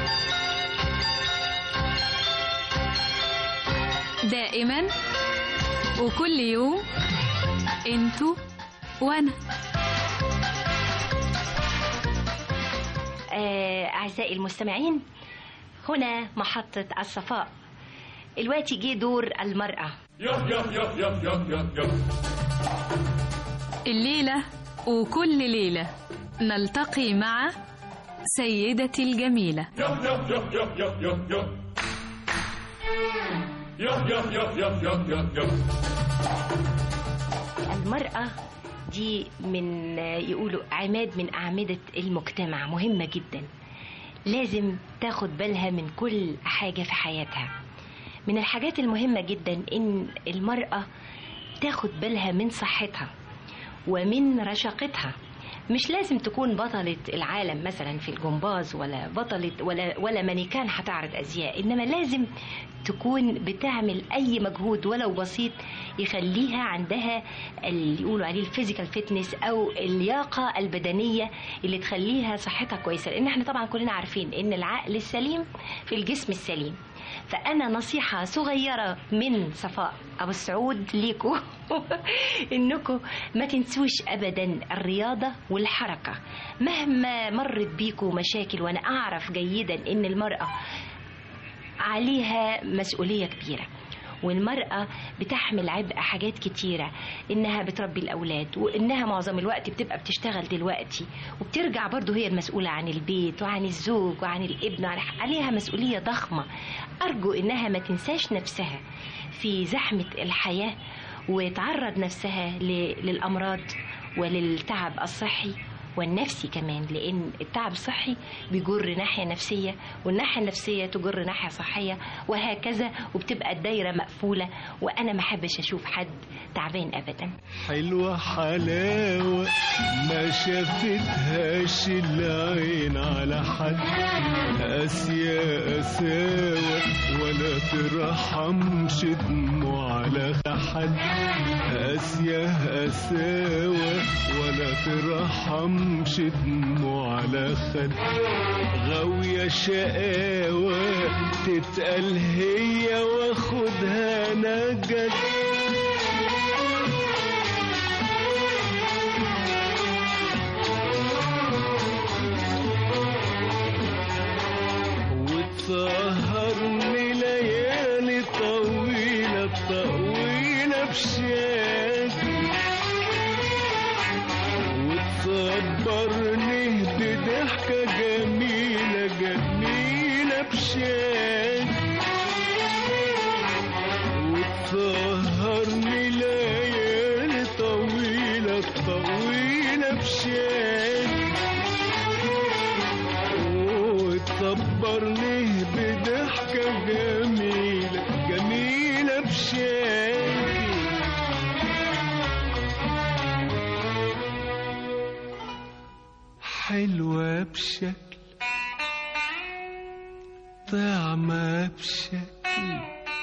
دائما وكل يوم انتوا وانا. أعزائي المستمعين، هنا محطة الصفاء. الوقت جه دور المرأة. الليلة وكل ليلة نلتقي مع سيدتي الجميلة. المرأة دي من يقولوا عماد من أعمدة المجتمع، مهمة جدا، لازم تاخد بالها من كل حاجة في حياتها. من الحاجات المهمة جدا إن المرأة تاخد بالها من صحتها ومن رشاقتها. مش لازم تكون بطلة العالم مثلا في الجمباز ولا بطلة ولا مانيكان هتعرض أزياء، إنما لازم تكون بتعمل أي مجهود ولو بسيط يخليها عندها اللي يقولوا عليه الفيزيكال فيتنس أو اللياقة البدنية اللي تخليها صحتها كويسة، لأن احنا طبعا كلنا عارفين إن العقل السليم في الجسم السليم. فأنا نصيحة صغيرة من صفاء أبو السعود ليكو إنكم ما تنسوش أبدا الرياضة والحركة مهما مرت بيكو مشاكل. وأنا أعرف جيدا إن المرأة عليها مسؤولية كبيرة، والمرأة بتحمل عبء حاجات كتيرة، إنها بتربي الأولاد وإنها معظم الوقت بتبقى بتشتغل دلوقتي وبترجع برضو هي المسؤولة عن البيت وعن الزوج وعن الابن، عليها مسؤولية ضخمة. أرجو إنها ما تنساش نفسها في زحمة الحياة وتعرض نفسها للأمراض وللتعب الصحي والنفسي كمان، لأن التعب الصحي بيجر ناحية نفسية، والناحية النفسية تجر ناحية صحية، وهكذا، وبتبقى الدايرة مقفولة. وأنا ما حبش أشوف حد تعبان أبدا. حلوة حلاوة ما شافتهاش العين على حد، قاسية قساوة ولا ترحمش دموع على حد، قاسية قساوة ولا ترحمش دموع على خد، غاوية شقاوة تتقال هي واخدها نجد. وتسهرني ليالي طويلة طويلة بشاكي، وتصبرني بضحكة جميلة جميلة بشاكي، وتسهرني ليالي طويلة طويلة بشاكي، وتصبرني بضحكة جميلة جميلة بشاكي. حلوة بشكل، طعمة بشكل،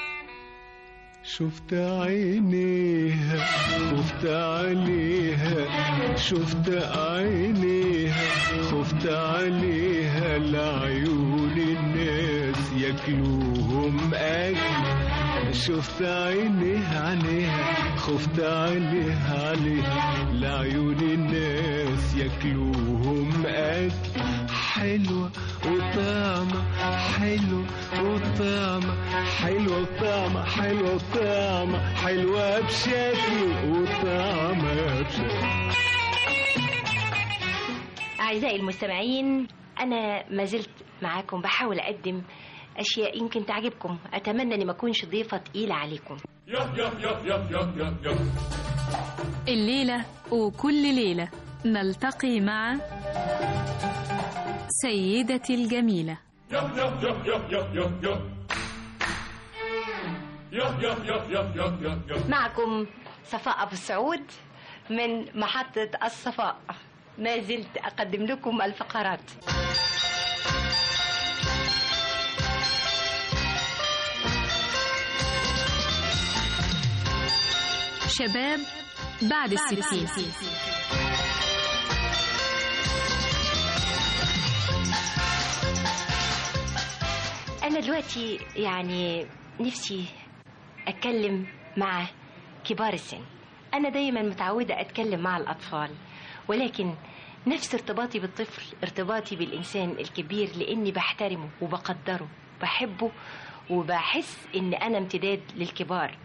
شفت عينيها خفت عليها، شفت عينيها خفت عليها، لعيون الناس ياكلوهم أكل، شفت عينيها عينيها خفت عليها عليها، لعيون الناس ياكلوهم أكل. حلوة وطعمة حلوة وطعمة حلوة وطعمة حلوة وطعمة حلوة بشكل وطعمة بشكل. أعزائي المستمعين، أنا ما زلت معاكم بحاول أقدم أشياء يمكن تعجبكم. أتمنى أني ما أكونش ضيفة تقيلة عليكم. الليلة وكل ليلة نلتقي مع سيدتي الجميلة. معكم صفاء أبو السعود من محطة الصفاء. ما زلت أقدم لكم الفقرات. شباب بعد الستين. أنا دلوقتي يعني نفسي أتكلم مع كبار السن. أنا دايما متعودة أتكلم مع الأطفال، ولكن نفس ارتباطي بالطفل ارتباطي بالإنسان الكبير، لأني بحترمه وبقدره بحبه، وبحس إن أنا امتداد للكبار.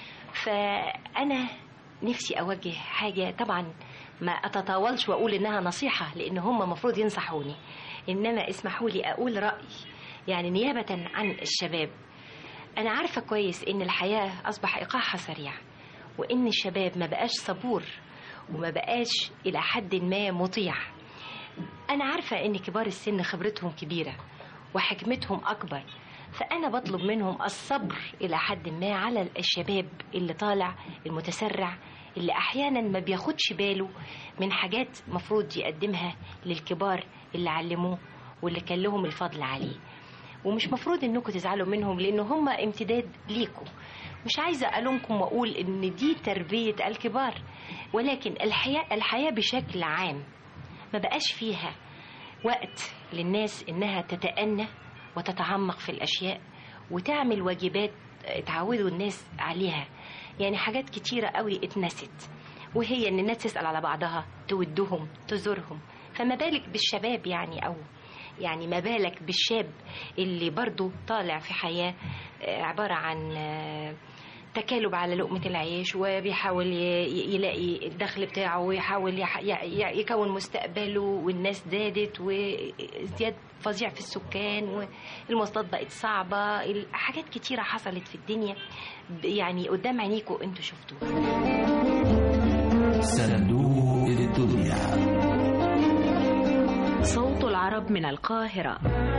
فأنا نفسي أوجه حاجة، طبعا ما أتطاولش وأقول إنها نصيحة لأن هم مفروض ينصحوني، إنما اسمحوا لي أقول رأي يعني نيابة عن الشباب. أنا عارفة كويس إن الحياة أصبح إيقاعها سريع، وإن الشباب ما بقاش صبور وما بقاش إلى حد ما مطيع. أنا عارفة إن كبار السن خبرتهم كبيرة وحكمتهم أكبر، فأنا بطلب منهم الصبر إلى حد ما على الشباب اللي طالع المتسرع، اللي أحيانا ما بياخدش باله من حاجات مفروض يقدمها للكبار اللي علموه واللي كان لهم الفضل عليه. ومش مفروض إنكم تزعلوا منهم لأنه هم امتداد ليكم. مش عايزة ألومكم وأقول إن دي تربية الكبار، ولكن الحياة بشكل عام ما بقاش فيها وقت للناس إنها تتأنى وتتعمق في الأشياء وتعمل واجبات تعودوا الناس عليها. يعني حاجات كتيرة قوي اتنست، وهي إن الناس تسأل على بعضها، تودهم، تزورهم. فما بالك بالشباب يعني ما بالك بالشاب اللي برضو طالع في حياة عبارة عن تكالب على لقمة العيش، وبيحاول يلاقي الدخل بتاعه ويحاول يكون مستقبله، والناس زادت وازدياد فظيع في السكان والمواصلات بقت صعبة. حاجات كتيرة حصلت في الدنيا يعني قدام عينيكم انتوا شفتوها. صندوق الدنيا. صوت العرب من القاهرة.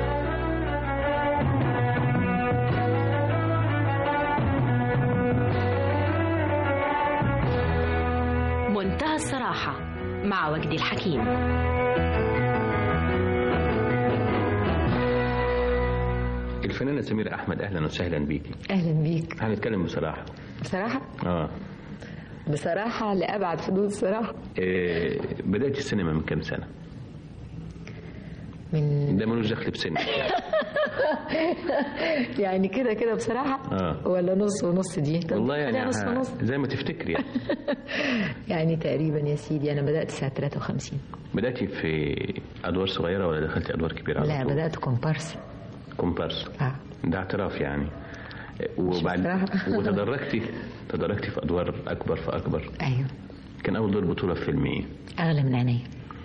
منتهى الصراحة مع وجدي الحكيم. الفنانة سميرة أحمد، أهلا وسهلا بيكي. أهلا بيك. هنتكلم بصراحة. بصراحة؟ آه. بصراحة لأبعد حدود الصراحة. بدأت السينما من كم سنة؟ من ده ملوش دخل بسنة يعني كده بصراحة ولا نص ونص دي؟ والله يعني نص ونص زي ما تفتكري يعني. يعني تقريبا يا سيدي أنا بدأت سنة 53. بدأتي في أدوار صغيرة ولا دخلتي أدوار كبيرة؟ لا بدأت كومبارس. ده اعتراف يعني. وبعد تدرجتي في أدوار أكبر فأكبر. أيوه. كان أول دور بطولة في فيلم إيه؟ أغلى من عينيا.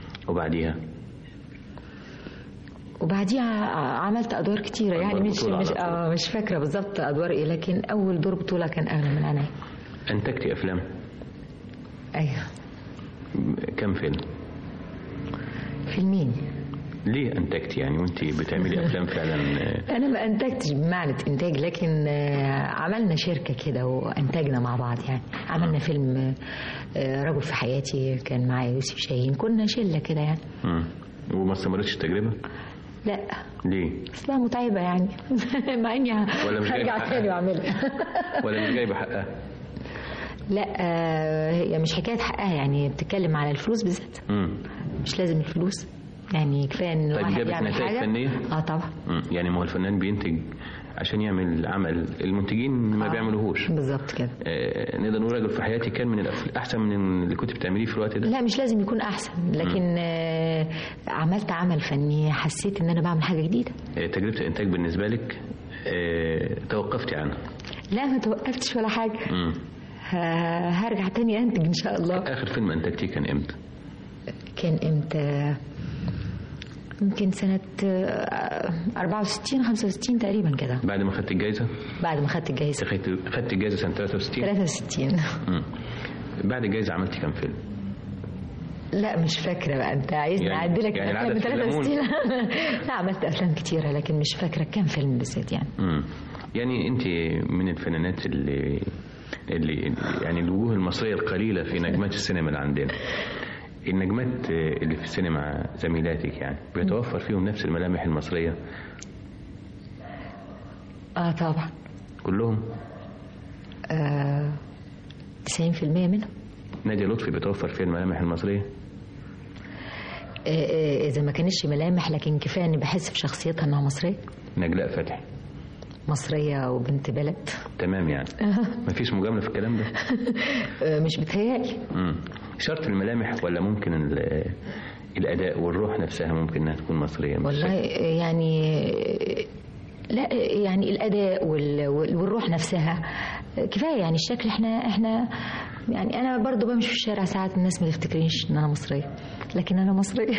وبعديها عملت أدوار كتيرة يعني مش فاكرة بالظبط أدوار إيه، لكن أول دور بطولة كان أغلى من عينيا. أنتجتي أفلام؟ أيوه. كم فيلم؟ فيلمين. ليه أنتجتي يعني وأنت بتعملي أفلام فعلا؟ أنا ما أنتجتش بمعنى إنتاج، لكن عملنا شركة كده وأنتجنا مع بعض يعني. عملنا فيلم رجل في حياتي، كان معايا يوسف شاهين، كنا شلة كده يعني. وما استمرتش التجربة؟ لا. ليه؟ اصلها متعبة يعني مع إني هرجع تاني وأعملها. ولا مش جايبة حقها؟ لا هي مش حكاية حقها، يعني بتتكلم على الفلوس بالذات. مش لازم الفلوس يعني، كفايه ان الواحد يعمل حاجه فنية؟ طبعا. يعني ما هو الفنان بينتج عشان يعمل عمل المنتجين ما بيعملوهوش. بالظبط كده. نقدر نقول رجل في حياتي كان من احسن من اللي كنت بتعمليه في الوقت ده. لا مش لازم يكون احسن، لكن عملت عمل فني حسيت ان انا بعمل حاجه جديده. تجربه الانتاج بالنسبه لك توقفتي عنها؟ لا ما توقفتش ولا حاجه. هرجع تاني انتج ان شاء الله. اخر فيلم انتجتيه كان امتى؟ يمكن سنة 64 65 تقريبا كده. بعد ما خدت الجائزة؟ بعد ما خدت الجائزة. خدت الجائزة سنة 63؟ 63. بعد الجائزة عملتي كم فيلم؟ لا مش فاكرة بقى، أنت عايزني أعدلك يعني الأفلام 63. لا عملت أفلام كتيرة لكن مش فاكرة كم فيلم بالذات يعني. يعني أنت من الفنانات اللي يعني الوجوه المصرية القليلة في نجمات السينما اللي عندنا. النجمات اللي في السينما زميلاتك يعني بيتوفر فيهم نفس الملامح المصرية؟ طبعا. كلهم؟ 90% منهم. نادية لطفي بيتوفر فيها الملامح المصرية؟ إذا ما كانتش ملامح لكن كفاية إني بحس في شخصيتها إنها مصرية. نجلاء فتحي مصرية وبنت بلد. تمام يعني. مفيش مجاملة في الكلام ده؟ مش بتهيألي. شرط الملامح ولا ممكن الأداء والروح نفسها ممكن إنها تكون مصرية؟ والله يعني لا يعني الأداء والروح نفسها كفاية يعني. الشكل احنا يعني أنا برضو بمشي في الشارع ساعات الناس ما تفتكرينش إن أنا مصرية، لكن أنا مصرية.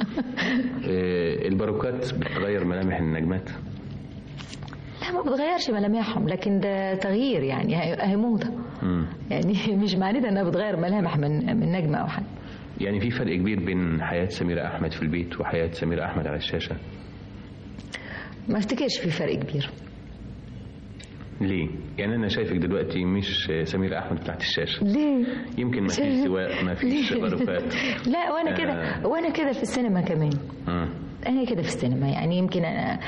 الباروكات بتغير ملامح النجمات؟ لا ما بتغيرش ملامحهم، لكن ده تغيير يعني، هي موضة. يعني مش معنى انها بتغير ملامح من نجمة او حاجة. يعني في فرق كبير بين حياة سميرة أحمد في البيت وحياة سميرة أحمد على الشاشة؟ ما افتكرش في فرق كبير. ليه؟ يعني أنا شايفك دلوقتي مش سميرة أحمد بتاعت الشاشة. ليه؟ يمكن ما فيش سواق، ما فيش باروكات. لا وأنا كده في السينما كمان. أنا كده في السينما يعني. يمكن أنا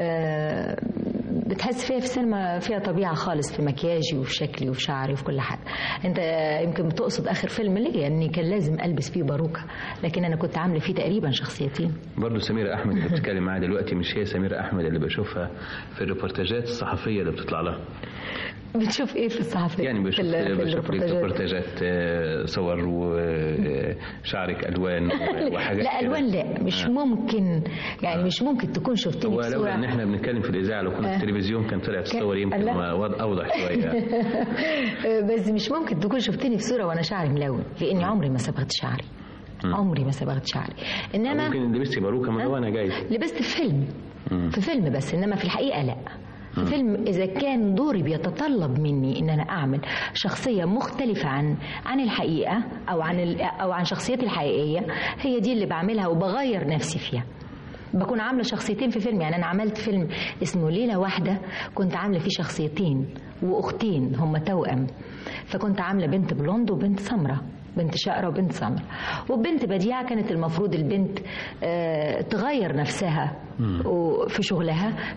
بتحس فيها في السينما فيها طبيعة خالص في مكياجي وفي شكلي وفي شعري وفي كل حاجة. أنت يمكن بتقصد آخر فيلم ليا يعني كان لازم ألبس فيه باروكة، لكن أنا كنت عاملة فيه تقريبا شخصيتين. برضو سميرة أحمد اللي بتتكلم معاها دلوقتي مش هي سميرة أحمد اللي بشوفها في الريبورتاجات الصحفية اللي بتطلع لها؟ بتشوف ايه في الصحفية؟ يعني بشوف ريبورتاجات صور وشعرك الوان وحاجات لا الوان لا مش ممكن يعني. مش ممكن تكون شفتني في صورة. ولو ان احنا بنتكلم في الاذاعه لو كنا في التلفزيون كان طلعت الصور يمكن اوضح شويه. بس مش ممكن تكون شفتني في صورة وانا شعري ملون، لاني عمري ما صبغت شعري. عمري ما صبغت شعري. انما ممكن لبستي باروكه ملونه جايز. لبست في فيلم. في فيلم بس، انما في الحقيقه لا. في فيلم إذا كان دوري بيتطلب مني إن أنا أعمل شخصية مختلفة عن الحقيقة أو عن شخصيتي الحقيقية، هي دي اللي بعملها وبغير نفسي فيها. بكون عاملة شخصيتين في فيلم. يعني أنا عملت فيلم اسمه ليلة واحدة، كنت عاملة فيه شخصيتين وأختين هم توأم، فكنت عاملة بنت بلوند وبنت سمرة، بنت شقرة وبنت سمرة. وبنت بديعة كانت المفروض البنت تغير نفسها في شغلها،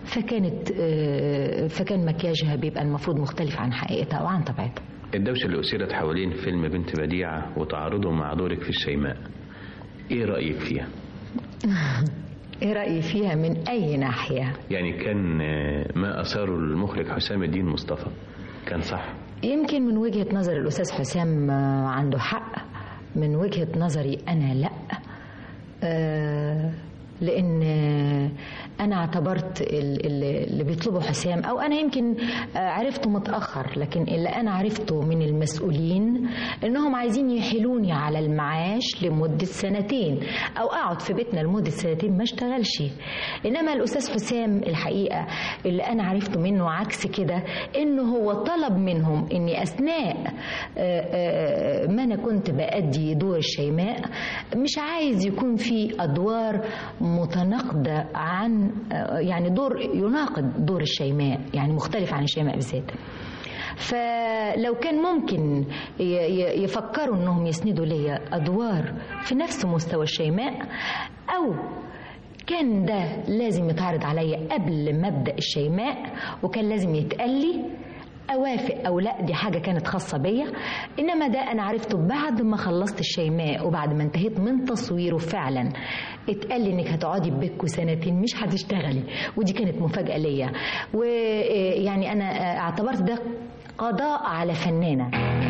فكان مكياجها بيبقى المفروض مختلف عن حقيقتها وعن طبيعتها. الدوشة اللي أثيرت حوالين فيلم بنت بديعة وتعارضه مع دورك في الشيماء، إيه رأيك فيها؟ إيه رأيي فيها من أي ناحية؟ يعني كان ما أثاره المخرج حسام الدين مصطفى كان صح؟ يمكن من وجهة نظر الأستاذ حسام عنده حق، من وجهة نظري أنا لأ. لأن أنا اعتبرت اللي بيطلبه حسام، أو أنا يمكن عرفته متأخر، لكن اللي أنا عرفته من المسؤولين إنهم عايزين يحيلوني على المعاش لمدة 2 سنين، أو أقعد في بيتنا لمدة 2 سنين ما اشتغلش. إنما الأستاذ حسام الحقيقة اللي أنا عرفته منه عكس كده، إنه هو طلب منهم إني أثناء ما أنا كنت بأدي دور الشيماء مش عايز يكون في أدوار متناقضة عن يعني دور يناقض دور الشيماء، يعني مختلف عن الشيماء بالذات. فلو كان ممكن يفكروا انهم يسندوا لي ادوار في نفس مستوى الشيماء، او كان ده لازم يتعرض عليا قبل ما ابدا الشيماء، وكان لازم يتقال لي اوافق او لا، دي حاجه كانت خاصه بيا. انما ده انا عرفته بعد ما خلصت الشيماء وبعد ما انتهيت من تصويره فعلا. اتقال لي انك هتقعدي ببيتكم 2 سنين مش هتشتغلي، ودي كانت مفاجاه ليا. ويعني انا اعتبرت ده قضاء على فنانه.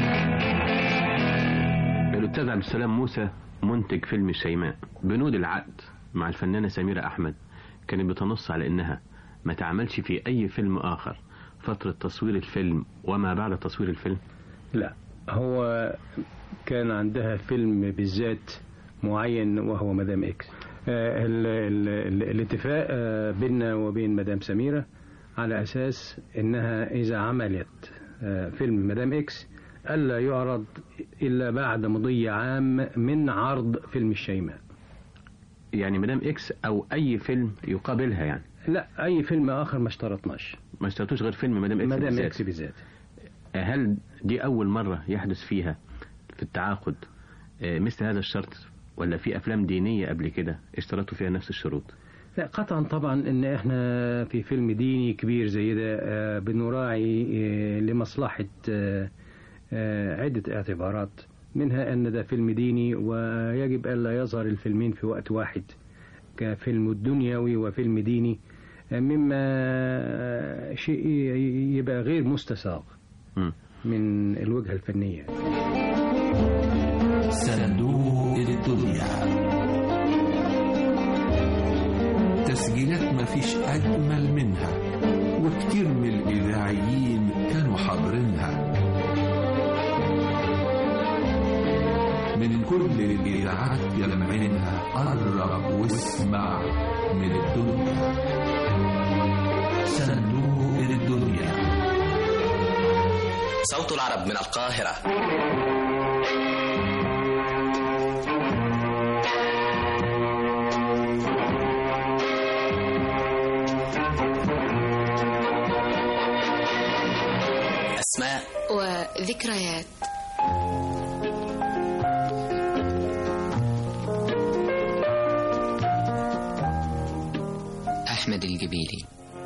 الاستاذ عبد السلام موسى منتج فيلم الشيماء، بنود العقد مع الفنانه سميره احمد كانت بتنص على انها ما تعملش في اي فيلم اخر فترة تصوير الفيلم وما بعد تصوير الفيلم. لا، هو كان عندها فيلم بالذات معين وهو مدام إكس. الاتفاق بيننا وبين مدام سميرة على أساس إنها إذا عملت فيلم مدام إكس ألا يعرض إلا بعد مضي عام من عرض فيلم الشيماء. يعني مدام إكس أو أي فيلم يقابلها يعني؟ لا، أي فيلم آخر ما اشترطناش. ما اشترطوش غير فيلم مدام إكس بالذات. هل دي أول مرة يحدث فيها في التعاقد مثل هذا الشرط، ولا في أفلام دينية قبل كده اشترطوا فيها نفس الشروط؟ لا قطعا، طبعا إن إحنا في فيلم ديني كبير زي ده بنراعي لمصلحة عدة اعتبارات، منها أن ده فيلم ديني ويجب ألا يظهر الفيلمين في وقت واحد، كفيلم دنيوي وفيلم ديني، مما شيء يبقى غير مستساغ من الوجهة الفنية. صندوق الدنيا، تسجيلات ما فيش أجمل منها، وكتير من الإذاعيين كانوا حاضرينها، من كل الإذاعات يلمعينها. قرب واسمع من الدنيا، صندوق الدنيا. صوت العرب من القاهرة. أسماء وذكريات. أحمد الجبيلي.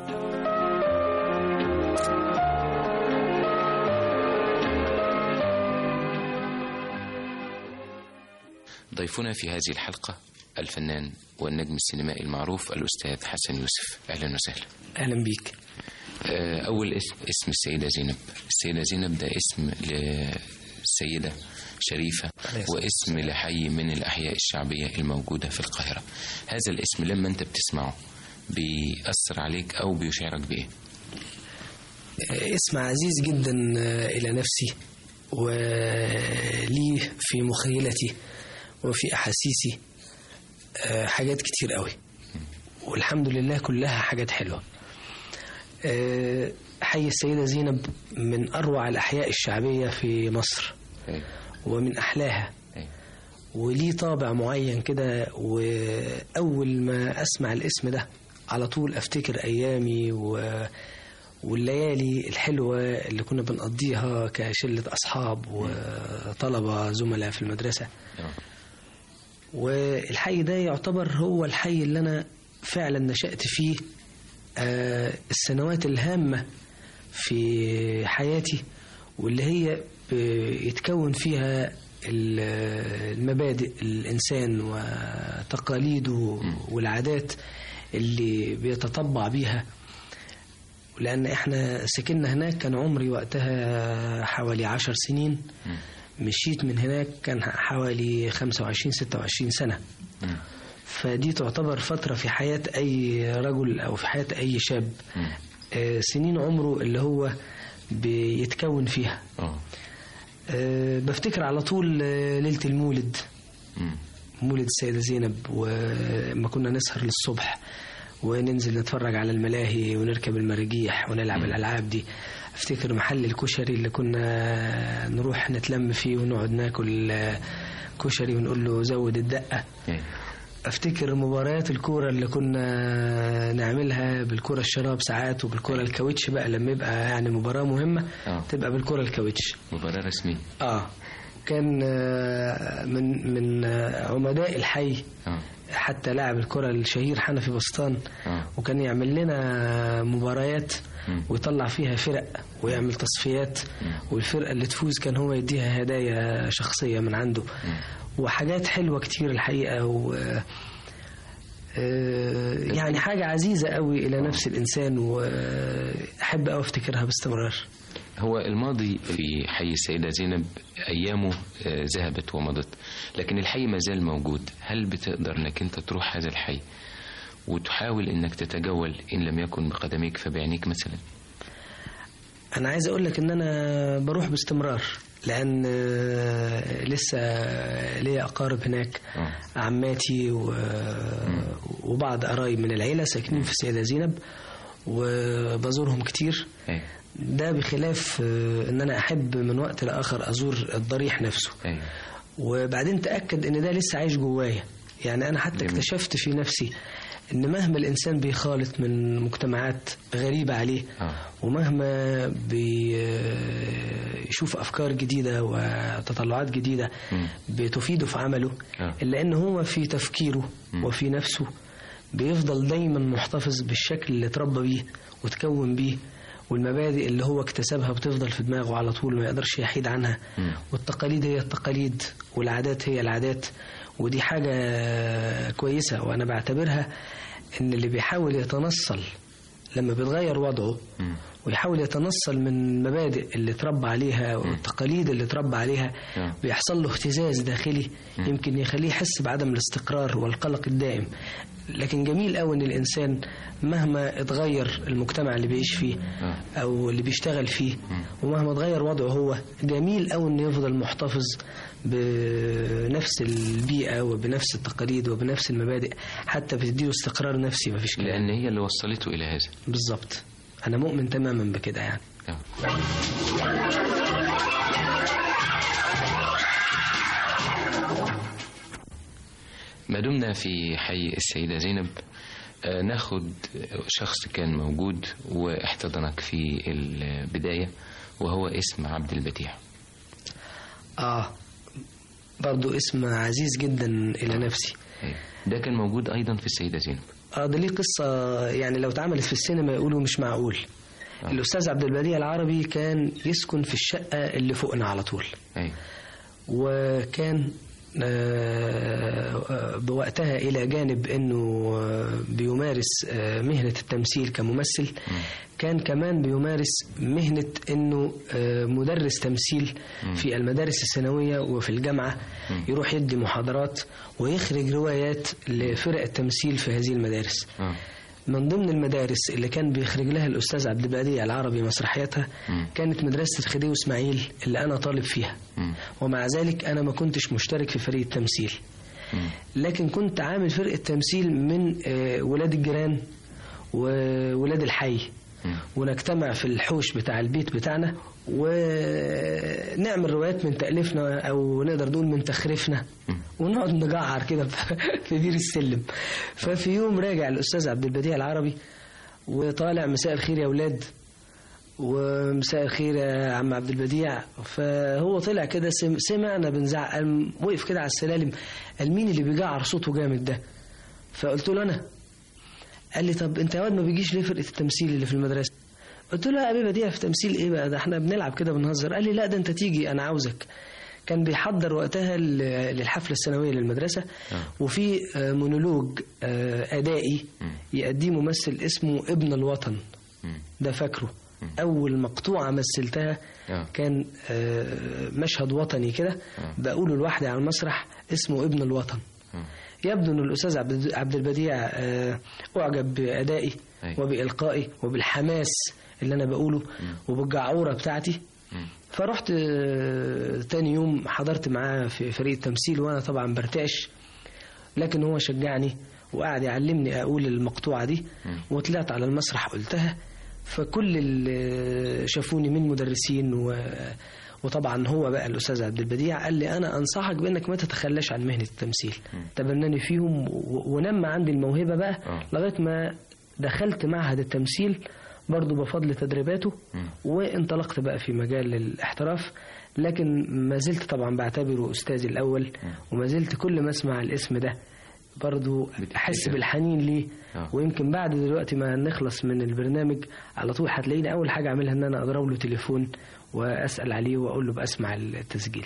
ضيفنا في هذه الحلقة الفنان والنجم السينمائي المعروف الأستاذ حسن يوسف. أهلا وسهلا. أهلا بيك. أول اسم السيدة زينب. السيدة زينب ده اسم للسيدة شريفة واسم لحي من الأحياء الشعبية الموجودة في القاهرة. هذا الاسم لما أنت بتسمعه بيأثر عليك أو بيشعرك بإيه؟ اسم عزيز جدا إلى نفسي، ولي في مخيلتي وفي أحاسيسي حاجات كتير قوي، والحمد لله كلها حاجات حلوة. حي السيدة زينب من أروع الأحياء الشعبية في مصر ومن أحلاها، وليه طابع معين كده. وأول ما أسمع الاسم ده على طول أفتكر أيامي والليالي الحلوة اللي كنا بنقضيها كشلة أصحاب وطلبة زملاء في المدرسة. والحي ده يعتبر هو الحي اللي أنا فعلا نشأت فيه السنوات الهامة في حياتي، واللي هي يتكون فيها المبادئ الإنسان وتقاليده والعادات اللي بيتطبع بيها. لأن إحنا سكننا هناك كان عمري وقتها حوالي 10 سنين، مشيت من هناك كان حوالي 25-26 سنة. فدي تعتبر فترة في حياة أي رجل أو في حياة أي شاب، سنين عمره اللي هو بيتكون فيها. بفتكر على طول ليلة المولد، مولد السيدة زينب، وما كنا نسهر للصبح وننزل نتفرج على الملاهي ونركب المراجيح ونلعب الألعاب دي. افتكر محل الكشري اللي كنا نروح نتلم فيه ونقعد ناكل كشري ونقول له زود الدقة. افتكر مباريات الكورة اللي كنا نعملها بالكرة الشراب ساعات، وبالكرة الكاوتش بقى لما يبقى يعني مباراة مهمة تبقى بالكرة الكاوتش، مباراة رسمية. كان من عمداء الحي حتى لاعب الكرة الشهير حنفي بسطان، وكان يعمل لنا مباريات ويطلع فيها فرق ويعمل تصفيات، والفرقة اللي تفوز كان هو يديها هدايا شخصية من عنده، وحاجات حلوة كتير الحقيقة. يعني حاجة عزيزة قوي إلى نفس الإنسان، وأحب أو أفتكرها باستمرار. هو الماضي في حي السيدة زينب أيامه ذهبت ومضت، لكن الحي ما زال موجود. هل بتقدر أنك أنت تروح هذا الحي وتحاول أنك تتجول إن لم يكن بقدميك فبعينيك مثلا؟ أنا عايز أقول لك أن أنا بروح باستمرار، لأن لسه ليا أقارب هناك، عماتي وبعض قرايب من العيلة ساكنين في السيدة زينب وبزورهم كتير. ده بخلاف ان انا احب من وقت لاخر ازور الضريح نفسه. وبعدين تأكد ان ده لسه عايش جوايا. يعني انا حتى اكتشفت في نفسي ان مهما الانسان بيخالط من مجتمعات غريبة عليه، ومهما بيشوف افكار جديدة وتطلعات جديدة بتفيده في عمله، الا ان هو في تفكيره وفي نفسه بيفضل دايما محتفظ بالشكل اللي اتربى بيه وتكون بيه، والمبادئ اللي هو اكتسبها بتفضل في دماغه على طول، ما يقدرش يحيد عنها. والتقاليد هي التقاليد والعادات هي العادات، ودي حاجة كويسة. وأنا بعتبرها إن اللي بيحاول يتنصل لما بيتغير وضعه ويحاول يتنصل من المبادئ اللي اتربى عليها والتقاليد اللي اتربى عليها، بيحصل له اهتزاز داخلي يمكن يخليه يحس بعدم الاستقرار والقلق الدائم. لكن جميل قوي ان الانسان مهما اتغير المجتمع اللي بيعيش فيه او اللي بيشتغل فيه، ومهما اتغير وضعه، هو جميل قوي انه يفضل محتفظ بنفس البيئة وبنفس التقاليد وبنفس المبادئ، حتى بتديله استقرار نفسي. مفيش كلام، لان هي اللي وصلته الى هذا. بالظبط، انا مؤمن تماما بكده يعني. ما دمنا في حي السيدة زينب، ناخد شخص كان موجود واحتضنك في البداية، وهو اسم عبد البديع. برضو اسم عزيز جدا إلى نفسي. ده كان موجود أيضا في السيدة زينب. ده ليه قصة يعني لو اتعملت في السينما يقولوا مش معقول. الأستاذ عبد البديع العربي كان يسكن في الشقة اللي فوقنا على طول. وكان بوقتها إلى جانب أنه بيمارس مهنة التمثيل كممثل، كان كمان بيمارس مهنة أنه مدرس تمثيل في المدارس الثانوية وفي الجامعة، يروح يدي محاضرات ويخرج روايات لفرق التمثيل في هذه المدارس. من ضمن المدارس اللي كان بيخرج لها الأستاذ عبد البديع العربي مسرحياتها كانت مدرسة الخديوي إسماعيل اللي أنا طالب فيها. ومع ذلك أنا ما كنتش مشترك في فريق التمثيل، لكن كنت عامل فرقة تمثيل من ولاد الجيران وولاد الحي، ونجتمع في الحوش بتاع البيت بتاعنا ونعمل روايات من تأليفنا أو نقدر نقول من تخريفنا، ونقعد نجعر كده في بير السلم. ففي يوم راجع الأستاذ عبد البديع العربي وطالع مساء الخير يا أولاد ومساء الخير يا عم عبد البديع، فهو طلع كده سمعنا بنزعق، وقف كده على السلالم، قال مين اللي بيجعر صوته جامد ده؟ فقلت له أنا. قال لي طب انت يا واد ما بيجيش ليه فرقة التمثيل اللي في المدرسة؟ قلت له يا أبي بديع في تمثيل ايه بقى ده، احنا بنلعب كده بنهزر. قال لي لا ده انت تيجي انا عاوزك. كان بيحضر وقتها للحفلة السنوية للمدرسة، وفي مونولوج أدائي يأديه ممثل اسمه ابن الوطن، ده فاكره. أول مقطوعة مثلتها كان مشهد وطني كده بقوله لوحدي على المسرح اسمه ابن الوطن. يبدو أن الأستاذ عبد البديع أعجب بأدائي وبإلقائي وبالحماس اللي أنا بقوله وبالجعورة بتاعتي. فرحت تاني يوم حضرت معاه في فريق التمثيل، وأنا طبعا برتعش، لكن هو شجعني وقعد يعلمني أقول المقطوعة دي، وطلعت على المسرح قلتها. فكل اللي شافوني من مدرسين وطبعا هو بقى الأستاذ عبد البديع قال لي أنا أنصحك بأنك ما تتخلاش عن مهنة التمثيل. تبناني فيهم ونمى عندي الموهبة بقى لغاية ما دخلت معهد التمثيل برضو بفضل تدريباته، وانطلقت بقى في مجال الاحتراف. لكن ما زلت طبعا بعتبره أستاذي الأول، وما زلت كل ما اسمع الاسم ده برضو أحس بالحنين ليه. ويمكن بعد دلوقتي ما نخلص من البرنامج على طول هتلاقيني أول حاجة أعملها إن أنا أضرب له تليفون وأسأل عليه وأقول له بأسمع التسجيل.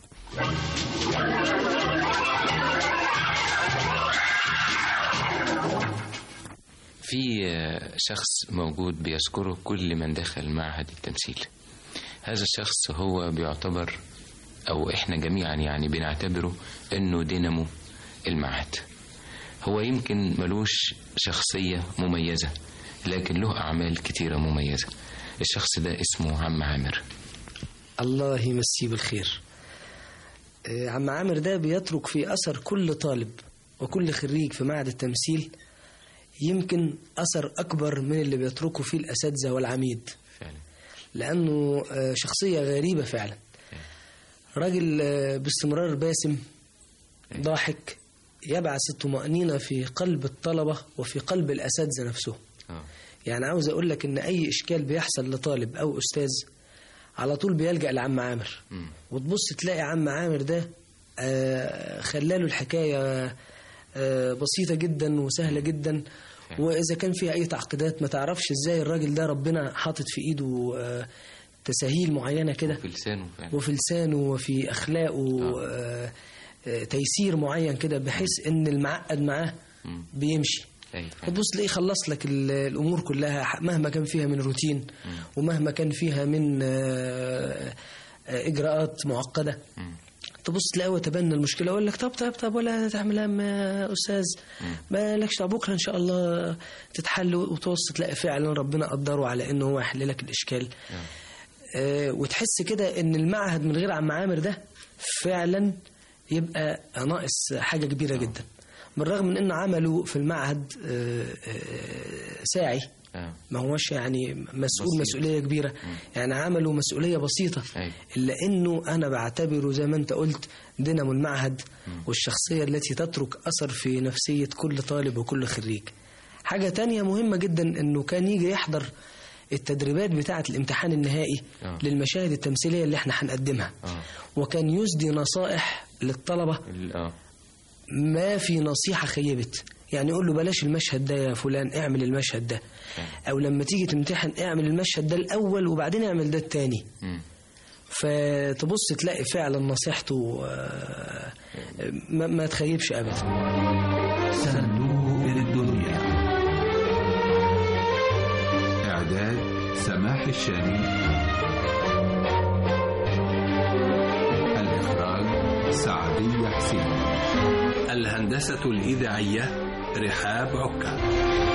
في شخص موجود بيذكره كل من دخل معهد التمثيل. هذا الشخص هو بيعتبر، أو إحنا جميعا يعني بنعتبره إنه دينامو المعهد. هو يمكن ملوش شخصية مميزة لكن له أعمال كتيرة مميزة. الشخص ده اسمه عم عامر. الله يمسيه بالخير. عم عامر ده بيترك في أثر كل طالب وكل خريج في معهد التمثيل يمكن أثر أكبر من اللي بيتركه فيه الأساتذة والعميد فعلا. لأنه شخصية غريبة فعلا. راجل باستمرار باسم ضاحك، يبعث الطمأنينة في قلب الطلبة وفي قلب الأساتذة نفسه. يعني عاوز أقول لك إن أي إشكال بيحصل لطالب أو أستاذ على طول بيلجأ لعم عامر، وتبص تلاقي عم عامر ده خلاله الحكاية بسيطة جدا وسهلة جدا. وإذا كان فيها أي تعقيدات ما تعرفش إزاي الراجل ده ربنا حاطط في إيده تساهيل معينة كده، وفي لسانه وفي أخلاقه تيسير معين كده، بحيث إن المعقد معاه بيمشي. تبص تلاقيه خلص لك الأمور كلها مهما كان فيها من روتين ومهما كان فيها من إجراءات معقدة. تبص تلاقيه وتبنى المشكلة ويقول لك طب ولا تعملها يا أستاذ، ما لكش بكرة إن شاء الله تتحل. وتوصل تلاقي فعلا ربنا قدره على إنه هو يحل لك الإشكال. وتحس كده إن المعهد من غير عم عامر ده فعلا يبقى ناقص حاجة كبيرة جدا. بالرغم من إنه عمله في المعهد ساعي، ما هوش يعني مسؤولية كبيرة، يعني عمله مسؤولية بسيطة، إلا إنه أنا بعتبره زي ما أنت قلت دينامو المعهد والشخصية التي تترك أثر في نفسية كل طالب وكل خريج. حاجة تانية مهمة جدا إنه كان يجي يحضر التدريبات بتاعة الامتحان النهائي للمشاهد التمثيلية اللي احنا هنقدمها، وكان يسدي نصائح للطلبة ما في نصيحة خيبت. يعني يقول له بلاش المشهد ده يا فلان، اعمل المشهد ده، او لما تيجي تمتحن اعمل المشهد ده الاول وبعدين اعمل ده التاني. فتبص تلاقي فعلا نصيحته ما تخيبش ابدا. صندوق الدنيا، اعداد سماح الشامي، الاخراج سعدية حسين، الهندسة الإذاعية رحاب عكا.